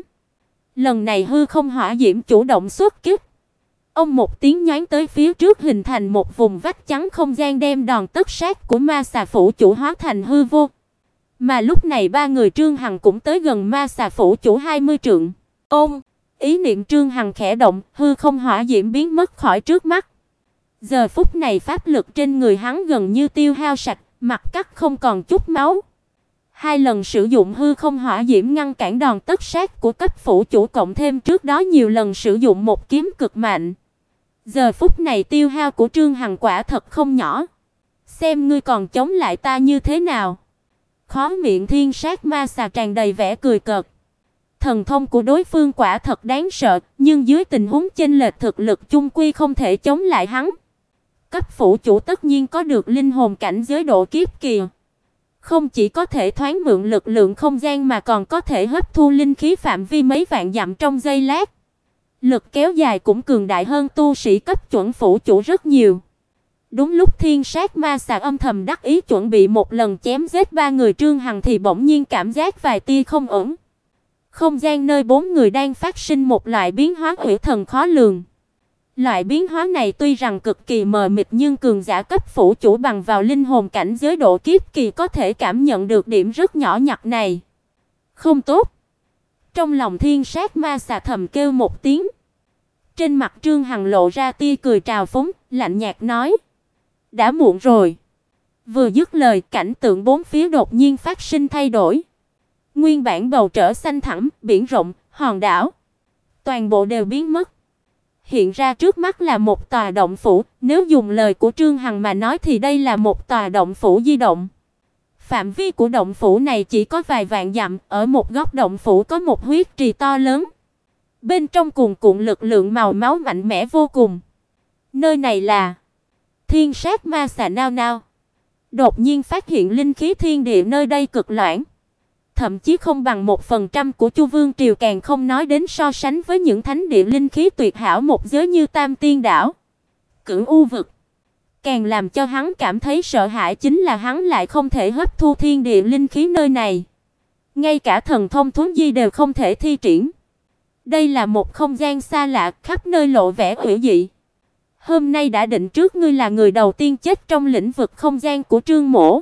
Lần này hư không hỏa diễm chủ động xuất kích. Ông một tiếng nhoáng tới phía trước hình thành một vùng vách trắng không gian đem đòn tất sát của ma xà phủ chủ hóa thành hư vô. Mà lúc này ba người Trương Hằng cũng tới gần ma xà phủ chủ 20 trượng. Ôm, ý niệm Trương Hằng khẽ động, hư không hỏa diễm biến mất khỏi trước mắt. Giờ phút này pháp lực trên người hắn gần như tiêu hao sạch, mặt cắt không còn chút máu. Hai lần sử dụng hư không hỏa diễm ngăn cản đòn tất sát của cấp phủ chủ cộng thêm trước đó nhiều lần sử dụng một kiếm cực mạnh. Giờ phút này tiêu hao của Trương Hằng quả thật không nhỏ. Xem ngươi còn chống lại ta như thế nào. Khóe miệng thiên sát ma xà tràn đầy vẻ cười cợt. Thần thông của đối phương quả thật đáng sợ, nhưng dưới tình huống chênh lệch thực lực chung quy không thể chống lại hắn. Cấp phủ chủ tất nhiên có được linh hồn cảnh giới độ kiếp kỳ. Không chỉ có thể thoáng mượn lực lượng không gian mà còn có thể hấp thu linh khí phạm vi mấy vạn dặm trong giây lát. Lực kéo dài cũng cường đại hơn tu sĩ cấp chuẩn phủ chủ rất nhiều. Đúng lúc thiên sát ma xà âm thầm đắc ý chuẩn bị một lần chém giết ba người Trương Hằng thì bỗng nhiên cảm giác vài tia không ổn. Không gian nơi bốn người đang phát sinh một loại biến hóa ủy thần khó lường. Loại biến hóa này tuy rằng cực kỳ mờ mịt nhưng cường giả cấp phủ chủ bằng vào linh hồn cảnh giới độ kiếp kỳ có thể cảm nhận được điểm rất nhỏ nhặt này. Không tốt. Trong lòng thiên sát ma xà thầm kêu một tiếng. Trên mặt Trương Hằng lộ ra tia cười trào phúng, lạnh nhạt nói: "Đã muộn rồi." Vừa dứt lời, cảnh tượng bốn phía đột nhiên phát sinh thay đổi. Nguyên bản bầu trời xanh thẳm, biển rộng, hòn đảo, toàn bộ đều biến mất. Hiện ra trước mắt là một tòa động phủ, nếu dùng lời của Trương Hằng mà nói thì đây là một tòa động phủ di động. Phạm vi của động phủ này chỉ có vài vạn dặm, ở một góc động phủ có một huyết trì to lớn. Bên trong cuồn cuộn lực lượng màu máu mạnh mẽ vô cùng. Nơi này là thiên sát ma xà nao nao. Đột nhiên phát hiện linh khí thiên địa nơi đây cực loãng. Thậm chí không bằng 1% của Chu Vương triều, càng không nói đến so sánh với những thánh địa linh khí tuyệt hảo một giới như Tam Tiên đảo, Cửu U vực. Càng làm cho hắn cảm thấy sợ hãi chính là hắn lại không thể hấp thu thiên địa linh khí nơi này. Ngay cả thần thông thuấn di đều không thể thi triển. Đây là một không gian xa lạ, khắp nơi lộ vẻ quỷ dị. Hôm nay đã định trước ngươi là người đầu tiên chết trong lĩnh vực không gian của Trương Mỗ.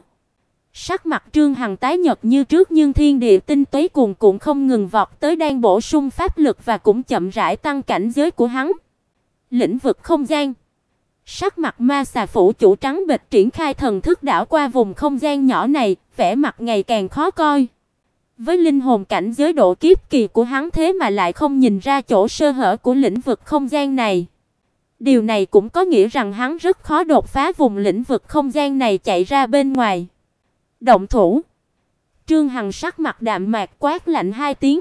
Sắc mặt Trương Hằng tái nhợt như trước nhưng thiên địa tinh túy cuồn cuộn không ngừng vọt tới đang bổ sung pháp lực và cũng chậm rãi tăng cảnh giới của hắn. Lĩnh vực không gian. Sắc mặt ma xà phủ chủ trắng bệch triển khai thần thức đảo qua vùng không gian nhỏ này, vẻ mặt ngày càng khó coi. Với linh hồn cảnh giới độ kiếp kỳ của hắn thế mà lại không nhìn ra chỗ sơ hở của lĩnh vực không gian này. Điều này cũng có nghĩa rằng hắn rất khó đột phá vùng lĩnh vực không gian này chạy ra bên ngoài. Động thủ. Trương Hằng sắc mặt đạm mạc quát lạnh hai tiếng.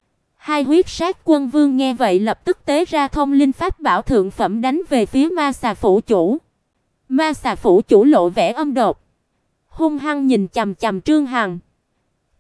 Hai huyết sát quân vương nghe vậy lập tức tế ra thông linh pháp bảo thượng phẩm đánh về phía ma xà phủ chủ. Ma xà phủ chủ lộ vẻ âm độc, hung hăng nhìn chằm chằm Trương Hằng.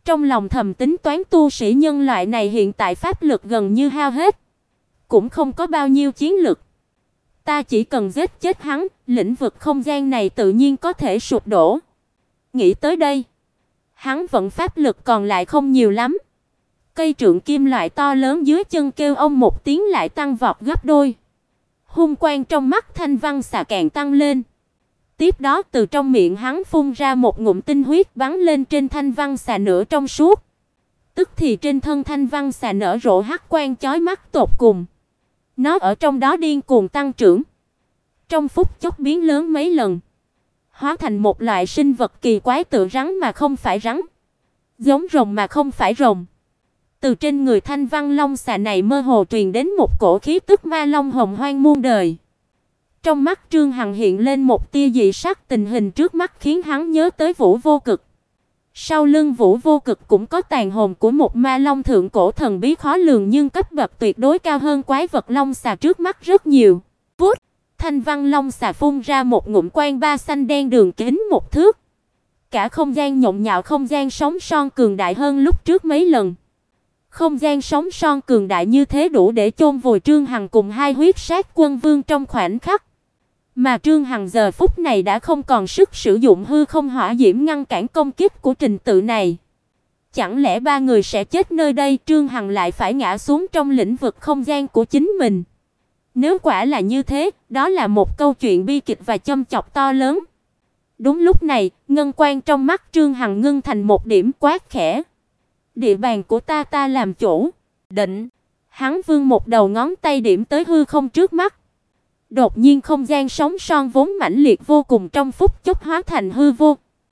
Trong lòng thầm tính toán tu sĩ nhân loại này hiện tại pháp lực gần như hao hết, cũng không có bao nhiêu chiến lực. Ta chỉ cần giết chết hắn, lĩnh vực không gian này tự nhiên có thể sụp đổ. Nghĩ tới đây, hắn vận pháp lực còn lại không nhiều lắm. Cây trượng kim loại to lớn dưới chân kêu ông một tiếng lại tăng vọt gấp đôi. Hung quang trong mắt Thanh Văn Xà càng tăng lên. Tiếp đó từ trong miệng hắn phun ra một ngụm tinh huyết bắn lên trên Thanh Văn Xà nửa trong suốt. Tức thì trên thân Thanh Văn Xà nở rộ hắc quang chói mắt tột cùng. Nó ở trong đó điên cuồng tăng trưởng, trong phút chốc biến lớn mấy lần, hóa thành một loại sinh vật kỳ quái tựa rắn mà không phải rắn, giống rồng mà không phải rồng. Từ trên người Thanh Văn Long Xà này mơ hồ truyền đến một cổ khí tức ma long hồng hoang muôn đời. Trong mắt Trương Hằng hiện lên một tia dị sắc, tình hình trước mắt khiến hắn nhớ tới Vũ Vô Cực. Sau lưng Vũ Vô Cực cũng có tàn hồn của một ma long thượng cổ thần bí khó lường, nhưng cấp bậc tuyệt đối cao hơn quái vật long xà trước mắt rất nhiều. Vút, Thanh Văn Long Xà phun ra một ngụm quang ba xanh đen đường kính 1 thước. Cả không gian nhộn nhạo, không gian sóng son cường đại hơn lúc trước mấy lần. Không gian sóng son cường đại như thế đủ để chôn vùi Trương Hằng cùng hai huyết sát quân vương trong khoảnh khắc. Mà Trương Hằng giờ phút này đã không còn sức sử dụng hư không hỏa diễm ngăn cản công kích của trình tự này. Chẳng lẽ ba người sẽ chết nơi đây, Trương Hằng lại phải ngã xuống trong lĩnh vực không gian của chính mình? Nếu quả là như thế, đó là một câu chuyện bi kịch và châm chọc to lớn. Đúng lúc này, ngân quang trong mắt Trương Hằng ngưng thành một điểm, quát khẽ: "Địa bàn của ta làm chủ." Định, hắn vươn một đầu ngón tay điểm tới hư không trước mắt. Đột nhiên không gian sóng son vốn mãnh liệt vô cùng trong phút chốc hóa thành hư vô.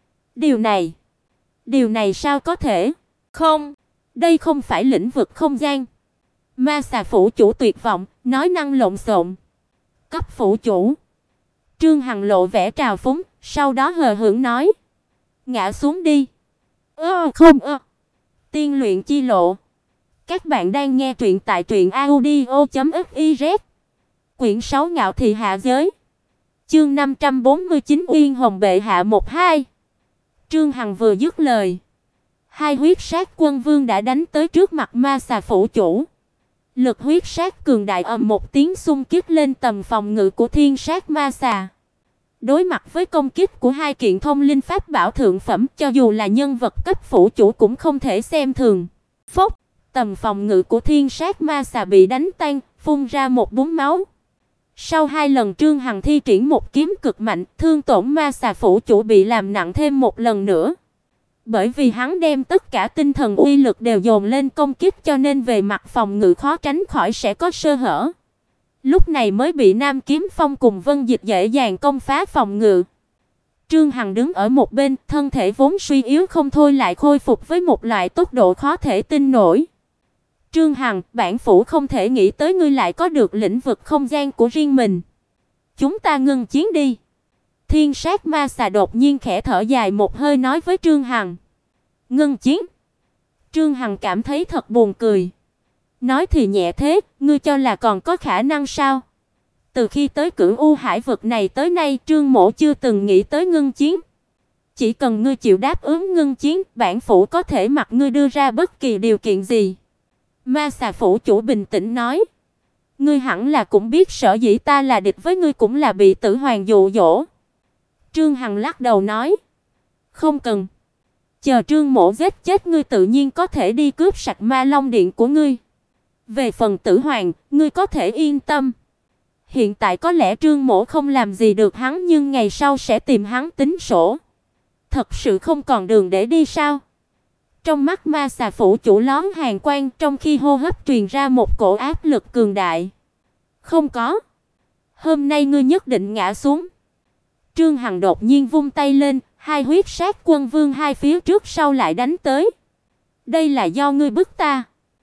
Điều này sao có thể? Không, đây không phải lĩnh vực không gian. Ma xà phủ chủ tuyệt vọng, nói năng lộn xộn. Cấp phủ chủ. Trương Hằng lộ vẻ trào phúng, sau đó hờ hững nói: "Ngã xuống đi." Tiên luyện chi lộ. Các bạn đang nghe truyện tại truyệnaudio.fiz. Quyển 6 Ngạo thị hạ giới. Chương 549 Uyên Hồng bệ hạ 1-2. Trương Hằng vừa dứt lời, hai huyết sát quân vương đã đánh tới trước mặt ma xà phủ chủ. Lực huyết sát cường đại ầm một tiếng xung kích lên tầm phòng ngự của thiên sát ma xà. Đối mặt với công kích của hai kiện thông linh pháp bảo thượng phẩm, cho dù là nhân vật cấp phủ chủ cũng không thể xem thường. Phốc, tầm phòng ngự của thiên sát ma xà bị đánh tan, phun ra một búng máu. Sau hai lần Trương Hằng thi triển một kiếm cực mạnh, thương tổn ma xà phủ chủ bị làm nặng thêm một lần nữa. Bởi vì hắn đem tất cả tinh thần uy lực đều dồn lên công kích, cho nên về mặt phòng ngự khó tránh khỏi sẽ có sơ hở. Lúc này mới bị Nam Kiếm Phong cùng Vân Dịch dễ dàng công phá phòng ngự. Trương Hằng đứng ở một bên, thân thể vốn suy yếu không thôi lại khôi phục với một loại tốc độ khó thể tin nổi. "Trương Hằng, bản phủ không thể nghĩ tới ngươi lại có được lĩnh vực không gian của riêng mình. Chúng ta ngưng chiến đi." Thiên sát ma xà đột nhiên khẽ thở dài một hơi nói với Trương Hằng. "Ngưng chiến?" Trương Hằng cảm thấy thật buồn cười. Nói thì nhẹ thế, ngươi cho là còn có khả năng sao? Từ khi tới Cửu U Hải vực này tới nay, Trương mỗ chưa từng nghĩ tới ngưng chiến. Chỉ cần ngươi chịu đáp ứng ngưng chiến, bản phủ có thể mặc ngươi đưa ra bất kỳ điều kiện gì." Ma xà phủ chủ bình tĩnh nói. "Ngươi hẳn là cũng biết sở dĩ ta là địch với ngươi cũng là bị Tử Hoàng dụ dỗ." Trương Hằng lắc đầu nói. "Không cần. Chờ Trương mỗ giết chết ngươi tự nhiên có thể đi cướp sạch Ma Long Điện của ngươi. Về phần Tử Hoàng, ngươi có thể yên tâm. Hiện tại có lẽ Trương mỗ không làm gì được hắn, nhưng ngày sau sẽ tìm hắn tính sổ. Thật sự không còn đường để đi sao?" Trong mắt ma xà phủ chủ lón hàn quang, trong khi hô hấp truyền ra một cổ áp lực cường đại. "Không có. Hôm nay ngươi nhất định ngã xuống." Trương Hằng đột nhiên vung tay lên, hai huyết sát quân vương hai phía trước sau lại đánh tới. "Đây là do ngươi bức ta."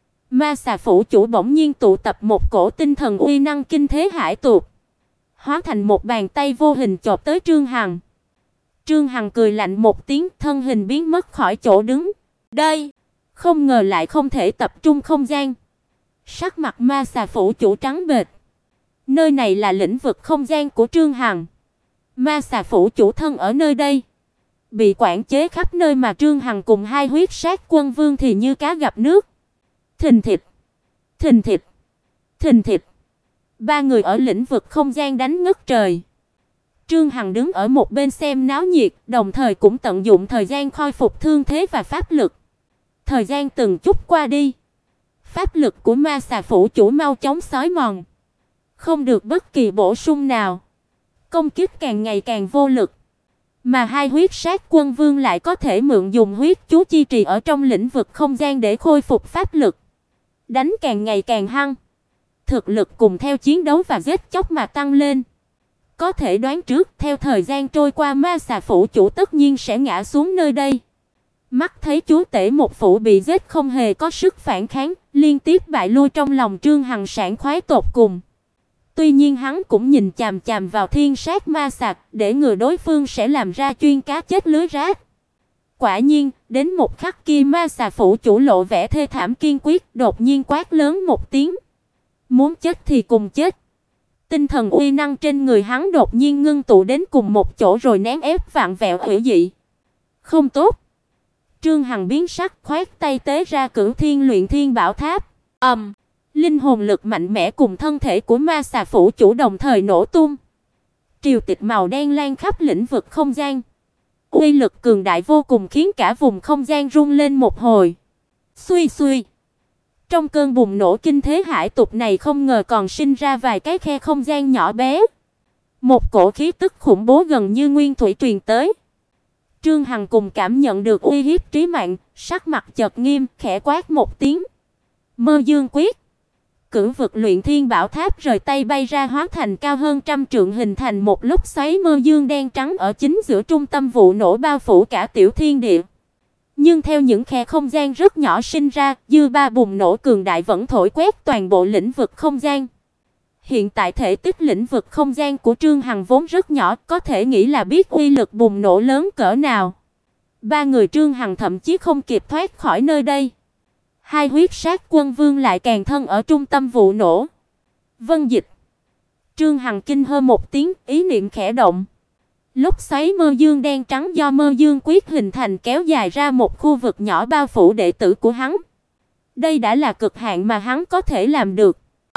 Ma xà phủ chủ bỗng nhiên tụ tập một cổ tinh thần uy năng kinh thế hải tuột, hóa thành một bàn tay vô hình chộp tới Trương Hằng. Trương Hằng cười lạnh một tiếng, thân hình biến mất khỏi chỗ đứng. Đây, không ngờ lại không thể tập trung không gian. Sắc mặt ma xà phủ chủ trắng bệch. Nơi này là lĩnh vực không gian của Trương Hằng. Ma xà phủ chủ thân ở nơi đây, bị quản chế khắp nơi mà Trương Hằng cùng hai huyết sát quân vương thì như cá gặp nước. Thình thịch, thình thịch, thình thịch. Ba người ở lĩnh vực không gian đánh ngất trời. Trương Hằng đứng ở một bên xem náo nhiệt, đồng thời cũng tận dụng thời gian khôi phục thương thế và pháp lực. Thời gian từng chút qua đi, pháp lực của ma xà phủ chủ mau chóng xói mòn, không được bất kỳ bổ sung nào. Công kích càng ngày càng vô lực, mà hai huyết sát quân vương lại có thể mượn dùng huyết chú chi trì ở trong lĩnh vực không gian để khôi phục pháp lực. Đánh càng ngày càng hăng, thực lực cùng theo chiến đấu và giết chóc mà tăng lên. Có thể đoán trước, theo thời gian trôi qua ma xà phủ chủ tất nhiên sẽ ngã xuống nơi đây. Mắt thấy chúa tể một phủ bị giết không hề có sức phản kháng, liên tiếp bại lui, trong lòng Trương Hằng sảng khoái tột cùng. Tuy nhiên hắn cũng nhìn chằm chằm vào thiên sát ma sạc, để ngừa đối phương sẽ làm ra chuyên cá chết lưới rác. Quả nhiên, đến một khắc kia ma xà phủ chủ lộ vẻ thê thảm kiên quyết, đột nhiên quát lớn một tiếng. Muốn chết thì cùng chết. Tinh thần uy năng trên người hắn đột nhiên ngưng tụ đến cùng một chỗ rồi nén ép vạn vẹo hủy dị. Không tốt. Trương Hằng biến sắc, khoát tay tế ra Cửu Thiên Luyện Thiên Bảo Tháp. Linh hồn lực mạnh mẽ cùng thân thể của ma xà phủ chủ đồng thời nổ tung. Triều tịch màu đen lan khắp lĩnh vực không gian. Uy lực cường đại vô cùng khiến cả vùng không gian rung lên một hồi. Xuy xuy. Trong cơn bùng nổ kinh thế hải tục này không ngờ còn sinh ra vài cái khe không gian nhỏ bé. Một cổ khí tức khủng bố gần như nguyên thủy truyền tới. Trương Hằng cùng cảm nhận được uy hiếp trí mạng, sắc mặt chợt nghiêm, khẽ quát một tiếng. Mơ Dương Quyết. Cửu vực luyện thiên bảo tháp rời tay bay ra, hóa thành cao hơn 100 trượng, hình thành một lốc xoáy mơ dương đen trắng ở chính giữa trung tâm vụ nổ, bao phủ cả tiểu thiên địa. Nhưng theo những khe không gian rất nhỏ sinh ra, dư ba bùng nổ cường đại vẫn thổi quét toàn bộ lĩnh vực không gian. Hiện tại thể tích lĩnh vực không gian của Trương Hằng vốn rất nhỏ, có thể nghĩ là biết uy lực bùng nổ lớn cỡ nào. Ba người Trương Hằng thậm chí không kịp thoát khỏi nơi đây. Hai huyết sát quân vương lại càng thân ở trung tâm vụ nổ. Vân Dịch. Trương Hằng kinh hô một tiếng, ý niệm khẽ động. Lốc xoáy mơ dương đen trắng do Mơ Dương Quyết hình thành kéo dài ra một khu vực nhỏ bao phủ đệ tử của hắn. Đây đã là cực hạn mà hắn có thể làm được.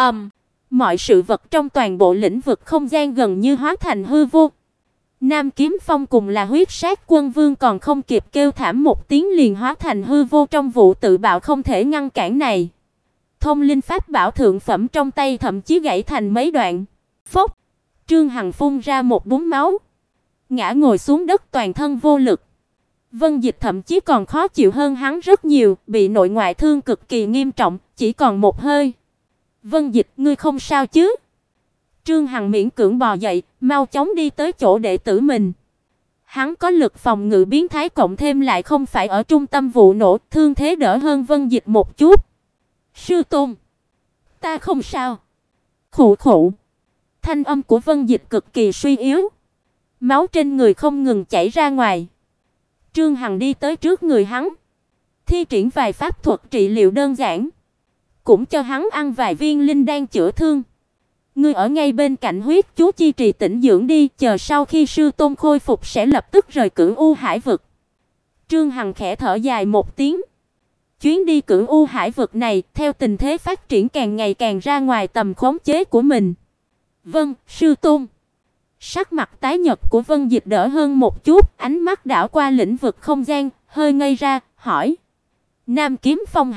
Mọi sự vật trong toàn bộ lĩnh vực không gian gần như hóa thành hư vô. Nam Kiếm Phong cùng là huyết sát quân vương còn không kịp kêu thảm một tiếng liền hóa thành hư vô trong vụ tự bạo không thể ngăn cản này. Thông linh pháp bảo thượng phẩm trong tay thậm chí gãy thành mấy đoạn. Phốc, Trương Hằng phun ra một búng máu, ngã ngồi xuống đất toàn thân vô lực. Vân Dịch thậm chí còn khó chịu hơn hắn rất nhiều, bị nội ngoại thương cực kỳ nghiêm trọng, chỉ còn một hơi. Vân Dịch, ngươi không sao chứ? Trương Hằng miễn cưỡng bò dậy, mau chóng đi tới chỗ đệ tử mình. Hắn có lực phòng ngự biến thái, cộng thêm lại không phải ở trung tâm vụ nổ, thương thế đỡ hơn Vân Dịch một chút. Sư tôn, ta không sao. Khụ khụ. Thanh âm của Vân Dịch cực kỳ suy yếu, máu trên người không ngừng chảy ra ngoài. Trương Hằng đi tới trước người hắn, thi triển vài pháp thuật trị liệu đơn giản, cũng cho hắn ăn vài viên linh đan chữa thương. Ngươi ở ngay bên cạnh huyết chú chi trì tĩnh dưỡng đi, chờ sau khi sư tôn khôi phục sẽ lập tức rời Cửu U Hải vực. Trương Hằng khẽ thở dài một tiếng. Chuyến đi Cửu U Hải vực này, theo tình thế phát triển càng ngày càng ra ngoài tầm khống chế của mình. Vâng, sư tôn. Sắc mặt tái nhợt của Vân Dịch đỡ hơn một chút, ánh mắt đảo qua lĩnh vực không gian, hơi ngây ra, hỏi: Nam Kiếm Phong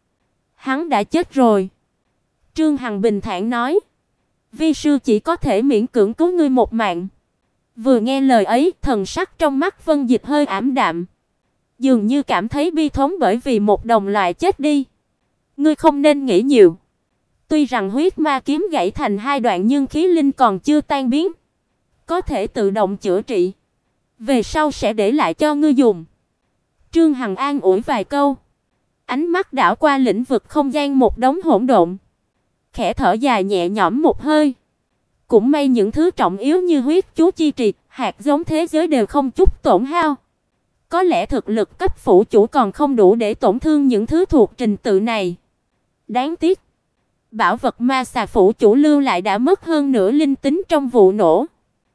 hắn đã chết rồi. Trương Hằng bình thản nói: Vi sư chỉ có thể miễn cưỡng cứu ngươi một mạng. Vừa nghe lời ấy, thần sắc trong mắt Vân Dịch hơi ảm đạm, dường như cảm thấy bi thống bởi vì một đồng loại chết đi. Ngươi không nên nghĩ nhiều. Tuy rằng huyết ma kiếm gãy thành hai đoạn nhưng khí linh còn chưa tan biến, có thể tự động chữa trị, về sau sẽ để lại cho ngươi dùng. Trương Hằng an ủi vài câu, ánh mắt đảo qua lĩnh vực không gian một đống hỗn độn, khẽ thở dài nhẹ nhõm một hơi. Cũng may những thứ trọng yếu như huyết chú chi trì, hạt giống thế giới đều không chút tổn hao. Có lẽ thực lực cấp phủ chủ còn không đủ để tổn thương những thứ thuộc trình tự này. Đáng tiếc, bảo vật ma xà phủ chủ lưu lại đã mất hơn nửa linh tính trong vụ nổ.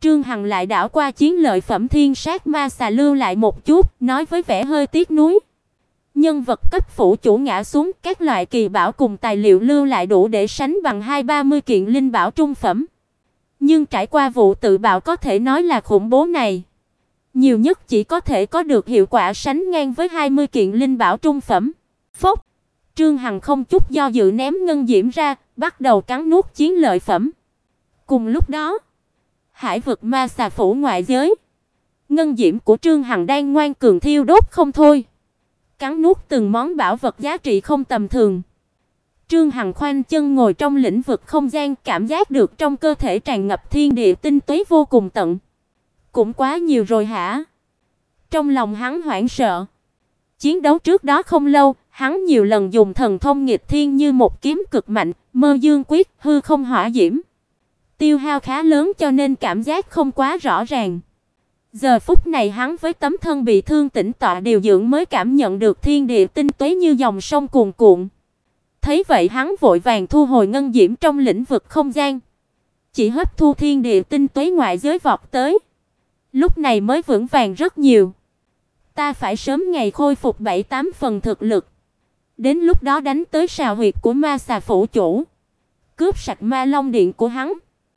Trương Hằng lại đảo qua chiến lợi phẩm thiên sát ma xà lưu lại một chút, nói với vẻ hơi tiếc nuối. Nhân vật cấp phủ chủ ngã xuống, các loại kỳ bảo cùng tài liệu lưu lại đủ để sánh bằng 20-30 kiện linh bảo trung phẩm. Nhưng trải qua vụ tự bạo có thể nói là khủng bố này, nhiều nhất chỉ có thể có được hiệu quả sánh ngang với 20 kiện linh bảo trung phẩm. Phốc, Trương Hằng không chút do dự ném ngân diễm ra, bắt đầu cắn nuốt chiến lợi phẩm. Cùng lúc đó, hải vực ma xà phủ ngoại giới, ngân diễm của Trương Hằng đang ngoan cường thiêu đốt không thôi, cắn nuốt từng món bảo vật giá trị không tầm thường. Trương Hằng khoanh chân ngồi trong lĩnh vực không gian, cảm giác được trong cơ thể tràn ngập thiên địa tinh túy vô cùng tận. Cũng quá nhiều rồi hả? Trong lòng hắn hoảng sợ. Chiến đấu trước đó không lâu, hắn nhiều lần dùng thần thông nghịch thiên như một kiếm cực mạnh, Mơ Dương Quyết, hư không hỏa diễm. Tiêu hao khá lớn cho nên cảm giác không quá rõ ràng. Giờ phút này hắn với tấm thân bị thương tĩnh tọa điều dưỡng mới cảm nhận được thiên địa tinh túy như dòng sông cuồn cuộn. Thấy vậy hắn vội vàng thu hồi ngân diễm trong lĩnh vực không gian, chỉ hấp thu thiên địa tinh túy ngoại giới vọt tới. Lúc này mới vững vàng rất nhiều. Ta phải sớm ngày khôi phục 7-8 phần thực lực. Đến lúc đó đánh tới sào huyệt của ma xà phủ chủ, cướp sạch ma long điện của hắn.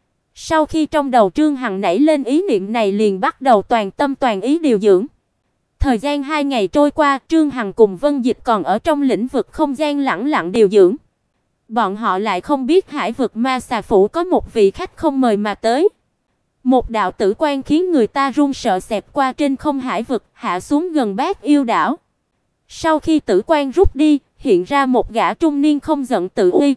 Sau khi trong đầu Trương Hằng nảy lên ý niệm này liền bắt đầu toàn tâm toàn ý điều dưỡng. Thời gian 2 ngày trôi qua, Trương Hằng cùng Vân Dịch còn ở trong lĩnh vực không gian lẳng lặng điều dưỡng. Bọn họ lại không biết hải vực ma xà phủ có một vị khách không mời mà tới. Một đạo tử quang khiến người ta run sợ xẹt qua trên không hải vực, hạ xuống gần Bát Yêu đảo. Sau khi tử quang rút đi, hiện ra một gã trung niên không giận tự uy.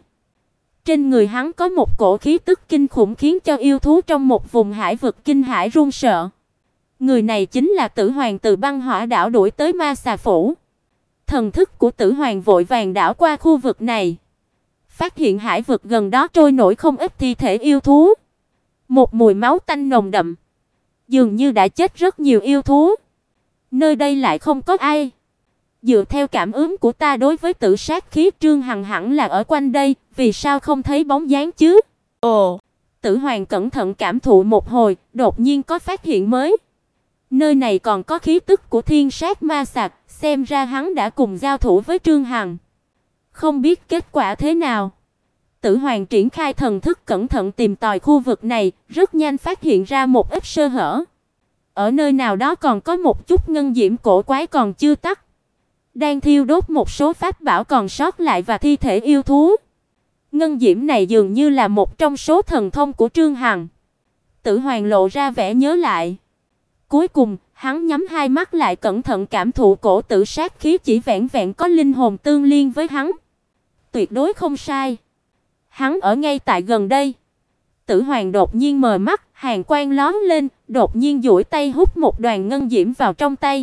Trên người hắn có một cổ khí tức kinh khủng khiến cho yêu thú trong một vùng hải vực kinh hãi run sợ. Người này chính là Tử Hoàng từ Băng Hỏa đảo đuổi tới ma xà phủ. Thần thức của Tử Hoàng vội vàng đảo qua khu vực này, phát hiện hải vực gần đó trôi nổi không ít thi thể yêu thú. Một mùi máu tanh nồng đậm, dường như đã chết rất nhiều yêu thú. Nơi đây lại không có ai. Dựa theo cảm ứng của ta đối với tử sát khí, Trương Hằng hẳn là ở quanh đây, vì sao không thấy bóng dáng chứ? Ồ, Tử Hoàng cẩn thận cảm thụ một hồi, đột nhiên có phát hiện mới. Nơi này còn có khí tức của thiên sát ma sạc, xem ra hắn đã cùng giao thủ với Trương Hằng. Không biết kết quả thế nào. Tử Hoàng triển khai thần thức cẩn thận tìm tòi khu vực này, rất nhanh phát hiện ra một ít sơ hở. Ở nơi nào đó còn có một chút ngân diễm cổ quái còn chưa tắt, đang thiêu đốt một số pháp bảo còn sót lại và thi thể yêu thú. Ngân diễm này dường như là một trong số thần thông của Trương Hằng. Tử Hoàng lộ ra vẻ nhớ lại. Cuối cùng, hắn nhắm hai mắt lại cẩn thận cảm thụ cổ tử sát khí chỉ vẹn vẹn có linh hồn tương liên với hắn. Tuyệt đối không sai. Hắn ở ngay tại gần đây. Tử Hoàng đột nhiên mở mắt, hàn quang lóe lên, đột nhiên duỗi tay hút một đoàn ngân diễm vào trong tay.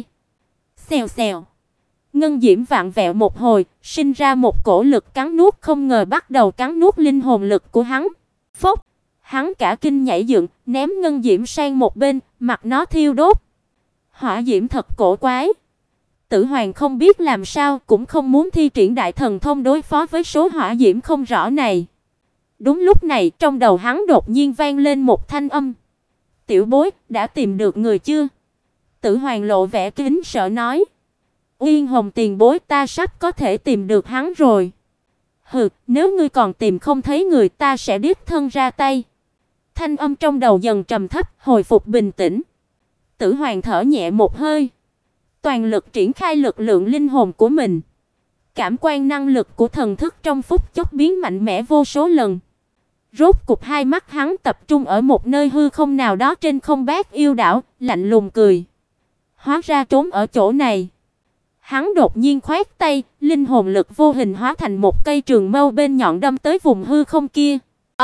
Xèo xèo. Ngân diễm vặn vẹo một hồi, sinh ra một cổ lực cắn nuốt, không ngờ bắt đầu cắn nuốt linh hồn lực của hắn. Phốc, hắn cả kinh nhảy dựng, ném ngân diễm sang một bên, mặt nó thiêu đốt. Hỏa diễm thật cổ quái. Tử Hoàng không biết làm sao, cũng không muốn thi triển đại thần thông đối phó với số hỏa diễm không rõ này. Đúng lúc này, trong đầu hắn đột nhiên vang lên một thanh âm. Tiểu bối, đã tìm được người chưa? Tử Hoàng lộ vẻ kính sợ nói. Uyên Hồng tiền bối, ta sắp có thể tìm được hắn rồi. Hừ, nếu ngươi còn tìm không thấy người, ta sẽ đích thân ra tay. Thanh âm trong đầu dần trầm thấp, hồi phục bình tĩnh. Tử Hoàng thở nhẹ một hơi, toàn lực triển khai lực lượng linh hồn của mình. Cảm quan năng lực của thần thức trong phút chốc biến mạnh mẽ vô số lần. Rốt cục hai mắt hắn tập trung ở một nơi hư không nào đó trên không Bát Yêu đảo, lạnh lùng cười. Hóa ra trốn ở chỗ này. Hắn đột nhiên khoét tay, linh hồn lực vô hình hóa thành một cây trường mâu bên nhọn đâm tới vùng hư không kia.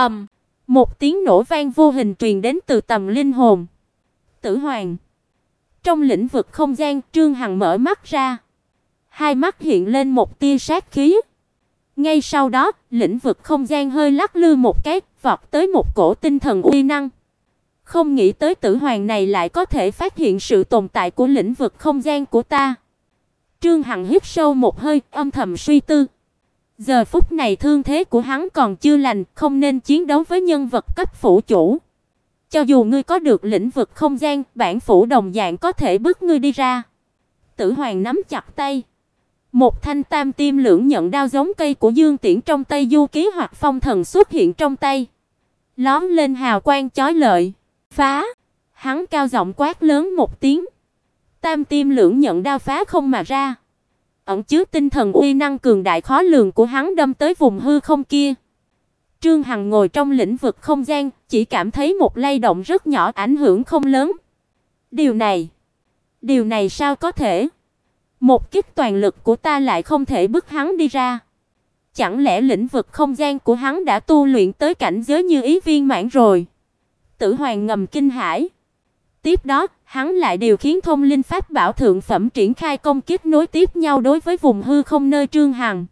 Một tiếng nổ vang vô hình truyền đến từ tầm linh hồn. Tử Hoàng. Trong lĩnh vực không gian, Trương Hằng mở mắt ra. Hai mắt hiện lên một tia sát khí. Ngay sau đó, lĩnh vực không gian hơi lắc lư một cái, vọt tới một cổ tinh thần uy năng. Không nghĩ tới Tử Hoàng này lại có thể phát hiện sự tồn tại của lĩnh vực không gian của ta. Trương Hằng hít sâu một hơi, âm thầm suy tư. Giờ phút này thương thế của hắn còn chưa lành, không nên chiến đấu với nhân vật cấp phủ chủ. Cho dù ngươi có được lĩnh vực không gian, bản phủ đồng dạng có thể bức ngươi đi ra. Tử Hoàng nắm chặt tay. Một thanh tam tiêm lưỡng nhận đao giống cây của Dương Tiễn trong Tây Du Ký hoặc Phong Thần xuất hiện trong tay, lóe lên hào quang chói lọi. Phá! Hắn cao giọng quát lớn một tiếng. Tam tiêm lưỡng nhận đao phá không mà ra. Ẩn chứa tinh thần uy năng cường đại khó lường của hắn đâm tới vùng hư không kia. Trương Hằng ngồi trong lĩnh vực không gian, chỉ cảm thấy một lay động rất nhỏ, ảnh hưởng không lớn. Điều này sao có thể? Một kích toàn lực của ta lại không thể bức hắn đi ra. Chẳng lẽ lĩnh vực không gian của hắn đã tu luyện tới cảnh giới như ý viên mãn rồi? Tử Hoàng ngầm kinh hãi. Tiếp đó, hắn lại điều khiển thông linh pháp bảo thượng phẩm triển khai công kích nối tiếp nhau đối với vùng hư không nơi Trương Hằng.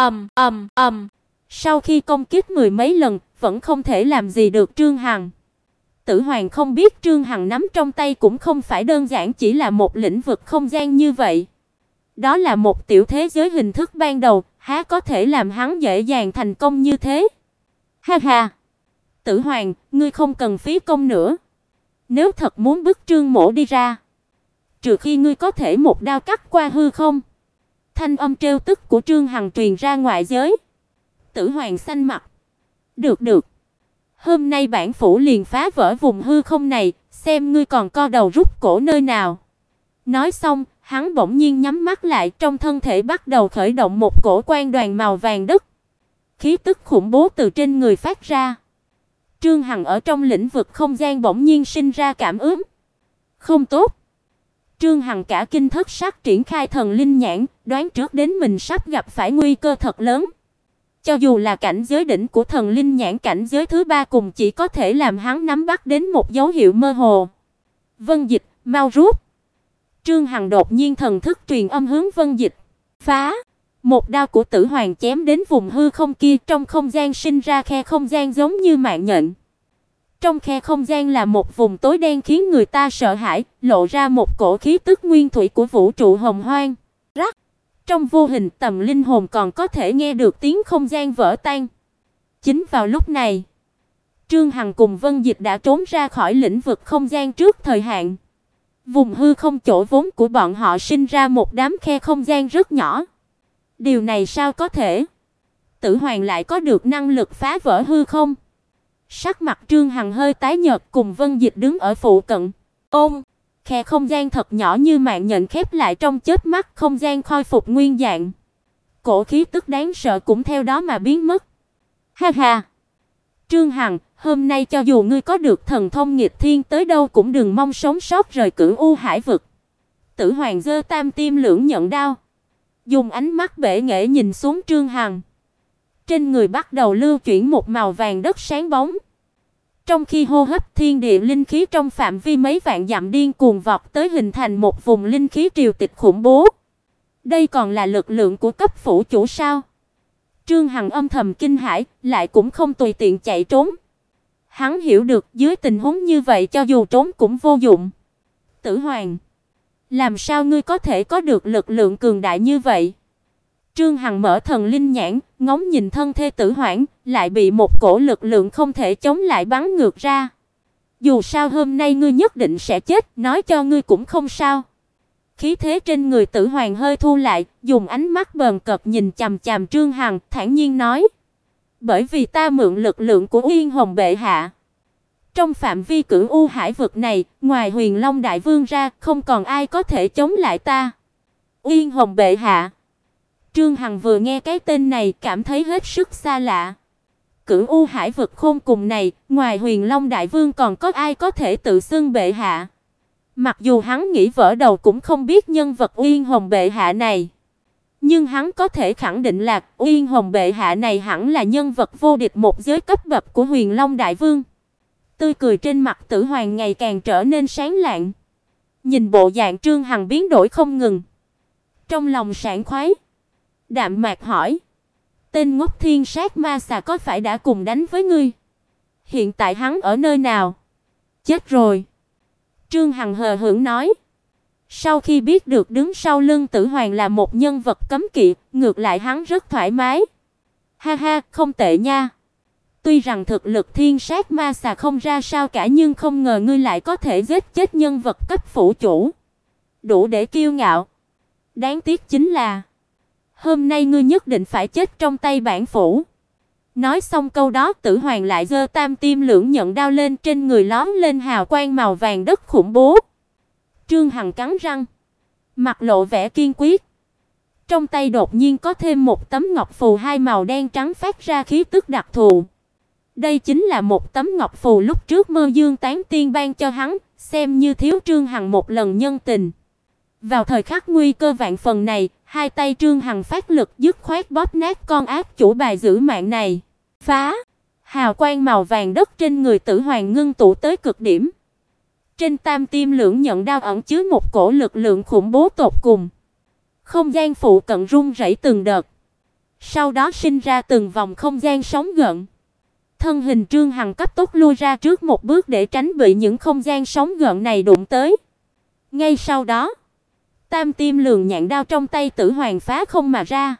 Sau khi công kích mười mấy lần, vẫn không thể làm gì được Trương Hằng. Tử Hoàng không biết Trương Hằng nắm trong tay cũng không phải đơn giản chỉ là một lĩnh vực không gian như vậy. Đó là một tiểu thế giới hình thức ban đầu, há có thể làm hắn dễ dàng thành công như thế? Ha ha. Tử Hoàng, ngươi không cần phí công nữa. Nếu thật muốn bức Trương Mỗ đi ra, trừ khi ngươi có thể một đao cắt qua hư không. Thanh âm trêu tức của Trương Hằng truyền ra ngoại giới. Tử Hoàng xanh mặt. Được. Hôm nay bản phủ liền phá vỡ vùng hư không này, xem ngươi còn co đầu rút cổ nơi nào. Nói xong, hắn bỗng nhiên nhắm mắt lại, trong thân thể bắt đầu khởi động một cổ quang đoàn màu vàng đất. Khí tức khủng bố từ trên người phát ra. Trương Hằng ở trong lĩnh vực không gian bỗng nhiên sinh ra cảm ứng không tốt. Trương Hằng cả kinh thất sắc, triển khai thần linh nhãn, đoán trước đến mình sắp gặp phải nguy cơ thật lớn. Cho dù là cảnh giới đỉnh của thần linh nhãn, cảnh giới thứ ba cùng chỉ có thể làm hắn nắm bắt đến một dấu hiệu mơ hồ. Vân Dịch, mau rút. Trương Hằng đột nhiên thần thức truyền âm hướng Vân Dịch. Phá! Một đao của Tử Hoàng chém đến vùng hư không kia, trong không gian sinh ra khe không gian giống như mạng nhện. Trong khe không gian là một vùng tối đen khiến người ta sợ hãi, lộ ra một cổ khí tức nguyên thủy của vũ trụ hồng hoang. Rắc! Trong vô hình tầm linh hồn còn có thể nghe được tiếng không gian vỡ tan. Chính vào lúc này, Trương Hằng cùng Vân Dịch đã trốn ra khỏi lĩnh vực không gian trước thời hạn. Vùng hư không chỗ vốn của bọn họ sinh ra một đám khe không gian rất nhỏ. Điều này sao có thể? Tử Hoàng lại có được năng lực phá vỡ hư không? Sắc mặt Trương Hằng hơi tái nhợt, cùng Vân Dịch đứng ở phụ cận. Khe không gian thật nhỏ như mạng nhện khép lại, trong chớp mắt không gian khôi phục nguyên dạng. Cổ khí tức đáng sợ cũng theo đó mà biến mất. Ha ha. Trương Hằng, hôm nay cho dù ngươi có được thần thông nghịch thiên tới đâu cũng đừng mong sống sót rời Cửu U Hải vực. Tử Hoàng giơ tam tiêm lưỡng nhận đao, dùng ánh mắt bệ nghệ nhìn xuống Trương Hằng. Trên người bắt đầu lưu chuyển một màu vàng đất sáng bóng. Trong khi hô hấp, thiên địa linh khí trong phạm vi mấy vạn dặm điên cuồng vọt tới, hình thành một vùng linh khí triều tịch khủng bố. Đây còn là lực lượng của cấp phủ chủ sao? Trương Hằng âm thầm kinh hãi, lại cũng không tùy tiện chạy trốn. Hắn hiểu được dưới tình huống như vậy cho dù trốn cũng vô dụng. Tử Hoàng, làm sao ngươi có thể có được lực lượng cường đại như vậy? Trương Hằng mở thần linh nhãn, ngóng nhìn thân thể Tử Hoàng, lại bị một cổ lực lượng không thể chống lại bắn ngược ra. Dù sao hôm nay ngươi nhất định sẽ chết, nói cho ngươi cũng không sao. Khí thế trên người Tử Hoàng hơi thu lại, dùng ánh mắt bờn cợt nhìn chằm chằm Trương Hằng, thản nhiên nói: "Bởi vì ta mượn lực lượng của Uyên Hồng bệ hạ. Trong phạm vi Cửu U Hải vực này, ngoài Huyền Long đại vương ra, không còn ai có thể chống lại ta." Uyên Hồng bệ hạ. Trương Hằng vừa nghe cái tên này cảm thấy hết sức xa lạ. Cửu U Hải vực khôn cùng này, ngoài Huyền Long đại vương còn có ai có thể tự xưng bệ hạ? Mặc dù hắn nghĩ vỡ đầu cũng không biết nhân vật Uyên Hồng bệ hạ này, nhưng hắn có thể khẳng định là Uyên Hồng bệ hạ này hẳn là nhân vật vô địch một giới cấp bậc của Huyền Long đại vương. Tươi cười trên mặt Tử Hoàng ngày càng trở nên sáng lạng. Nhìn bộ dạng Trương Hằng biến đổi không ngừng, trong lòng sảng khoái, đạm mạc hỏi: "Tên ngốc thiên sát ma xà có phải đã cùng đánh với ngươi? Hiện tại hắn ở nơi nào?" "Chết rồi." Trương Hằng hờ hững nói. Sau khi biết được đứng sau lưng Tử Hoàng là một nhân vật cấm kỵ, ngược lại hắn rất thoải mái. "Ha ha, không tệ nha." Tuy rằng thực lực thiên sát ma xà không ra sao cả, nhưng không ngờ ngươi lại có thể giết chết nhân vật cấp phủ chủ, đủ để kiêu ngạo. Đáng tiếc chính là hôm nay ngươi nhất định phải chết trong tay bản phủ." Nói xong câu đó, Tử Hoàng lại giơ tam tim lưỡng nhận đao lên, trên người lóe lên hào quang màu vàng đất khủng bố. Trương Hằng cắn răng, mặt lộ vẻ kiên quyết. Trong tay đột nhiên có thêm một tấm ngọc phù hai màu đen trắng phát ra khí tức đặc thù. Đây chính là một tấm ngọc phù lúc trước Mơ Dương Tán Tiên ban cho hắn, xem như thiếu Trương Hằng một lần nhân tình. Vào thời khắc nguy cơ vạn phần này, hai tay Trương Hằng phát lực dứt khoát bóp nát con ác chủ bài giữ mạng này. Phá! Hào quang màu vàng đất trên người Tử Hoàng ngưng tụ tới cực điểm. Trên tam tim lưỡng nhận đao ẩn chứa một cổ lực lượng khủng bố tột cùng. Không gian phụ cận rung rẩy từng đợt, sau đó sinh ra từng vòng không gian sóng gợn. Thân hình Trương Hằng cấp tốc lui ra trước một bước để tránh bị những không gian sóng gợn này đụng tới. Ngay sau đó, tam tim lưỡng nhạn đao trong tay Tử Hoàng phá không mà ra,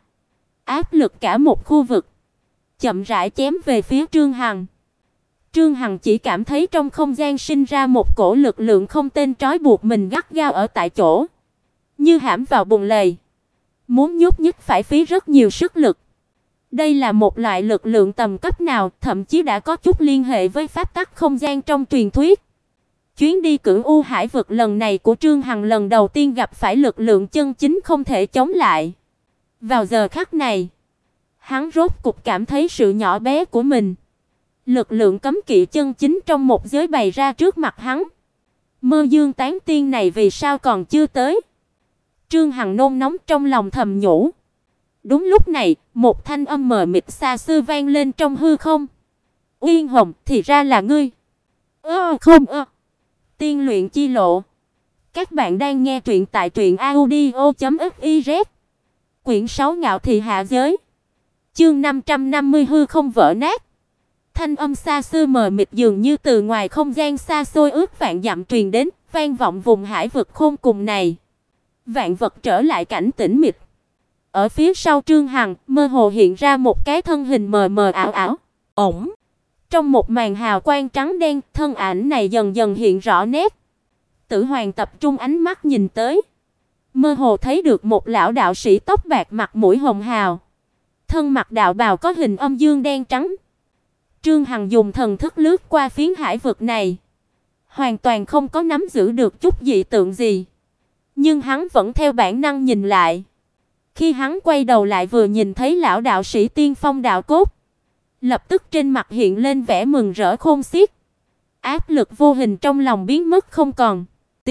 áp lực cả một khu vực, chậm rãi chém về phía Trương Hằng. Trương Hằng chỉ cảm thấy trong không gian sinh ra một cổ lực lượng không tên trói buộc mình gắt gao ở tại chỗ, như hãm vào bùn lầy, muốn nhúc nhích phải phí rất nhiều sức lực. Đây là một loại lực lượng tầm cấp nào, thậm chí đã có chút liên hệ với pháp tắc không gian trong truyền thuyết. Chuyến đi Cửu U Hải vực lần này của Trương Hằng lần đầu tiên gặp phải lực lượng chân chính không thể chống lại. Vào giờ khắc này, hắn rốt cục cảm thấy sự nhỏ bé của mình. Lực lượng cấm kỵ chân chính trong một giới bày ra trước mặt hắn. Mơ Dương Tán Tiên này vì sao còn chưa tới? Trương Hằng nôn nóng trong lòng thầm nhủ. Đúng lúc này, một thanh âm mờ mịt xa xưa vang lên trong hư không. "Uyên Hồng, thì ra là ngươi." Tiên luyện chi lộ. Các bạn đang nghe truyện tại truyệnaudio.fiz. Quyển 6 Ngạo thị hạ giới. Chương 550 hư không vỡ nát. Thanh âm xa xưa mờ mịt dường như từ ngoài không gian xa xôi ước vạn dặm truyền đến, vang vọng vùng hải vực khôn cùng này. Vạn vật trở lại cảnh tĩnh mịch. Ở phía sau Trương Hằng, mơ hồ hiện ra một cái thân hình mờ mờ ảo ảo. Ổng. Trong một màn hào quang trắng đen, thân ảnh này dần dần hiện rõ nét. Tử Hoàng tập trung ánh mắt nhìn tới, mơ hồ thấy được một lão đạo sĩ tóc bạc, mặt mũi hồng hào, thân mặc đạo bào có hình âm dương đen trắng. Trương Hằng dùng thần thức lướt qua phiến hải vực này, hoàn toàn không có nắm giữ được chút dị tượng gì, nhưng hắn vẫn theo bản năng nhìn lại. Khi hắn quay đầu lại vừa nhìn thấy lão đạo sĩ tiên phong đạo cốt, lập tức trên mặt hiện lên vẻ mừng rỡ khôn xiết. Áp lực vô hình trong lòng biến mất không còn.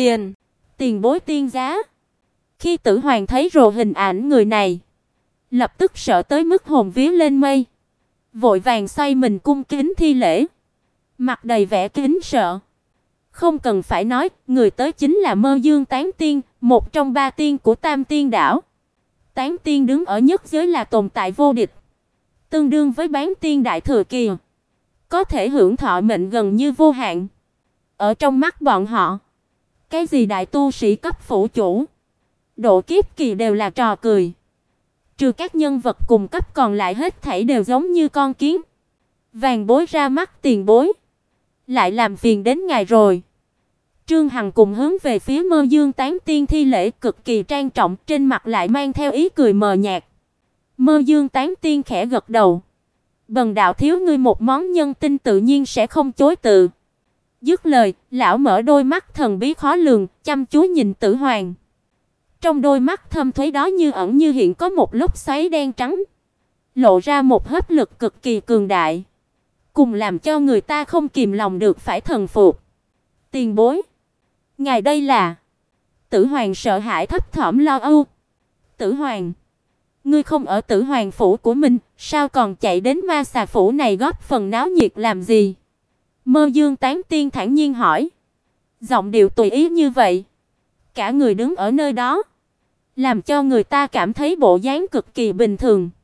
Tiền bối tiên giá. Khi Tử Hoàng thấy rồi hình ảnh người này, lập tức sợ tới mức hồn vía lên mây, vội vàng xoay mình cung kính thi lễ, mặt đầy vẻ kính sợ. Không cần phải nói, người tới chính là Mơ Dương Tán Tiên, một trong ba tiên của Tam Tiên đảo. Tán Tiên đứng ở nhất giới là tồn tại vô địch, tương đương với Bán Tiên đại thừa kỳ, có thể hưởng thọ mệnh gần như vô hạn. Ở trong mắt bọn họ, cái gì đại tu sĩ cấp phủ chủ, độ kiếp kỳ đều là trò cười. Trừ các nhân vật cùng cấp còn lại hết thảy đều giống như con kiến. Vàng bối ra mắt tiền bối, lại làm phiền đến ngài rồi. Trương Hằng cùng hướng về phía Mơ Dương Tán Tiên thi lễ cực kỳ trang trọng, trên mặt lại mang theo ý cười mờ nhạt. Mơ Dương Tán Tiên khẽ gật đầu. Bần đạo thiếu ngươi một món nhân tinh tự nhiên sẽ không chối từ. Dứt lời, lão mở đôi mắt thần bí khó lường, chăm chú nhìn Tử Hoàng. Trong đôi mắt thâm thúy đó như ẩn như hiện có một lốc xoáy đen trắng, lộ ra một hấp lực cực kỳ cường đại, cùng làm cho người ta không kìm lòng được phải thần phục. Tiền bối, ngài đây là? Tử Hoàng sợ hãi thấp thỏm lo âu. Tử Hoàng, ngươi không ở Tử Hoàng phủ của mình, sao còn chạy đến Ma Xà phủ này góp phần náo nhiệt làm gì? Mơ Dương Tán Tiên thản nhiên hỏi, giọng điệu tùy ý như vậy, cả người đứng ở nơi đó, làm cho người ta cảm thấy bộ dáng cực kỳ bình thường.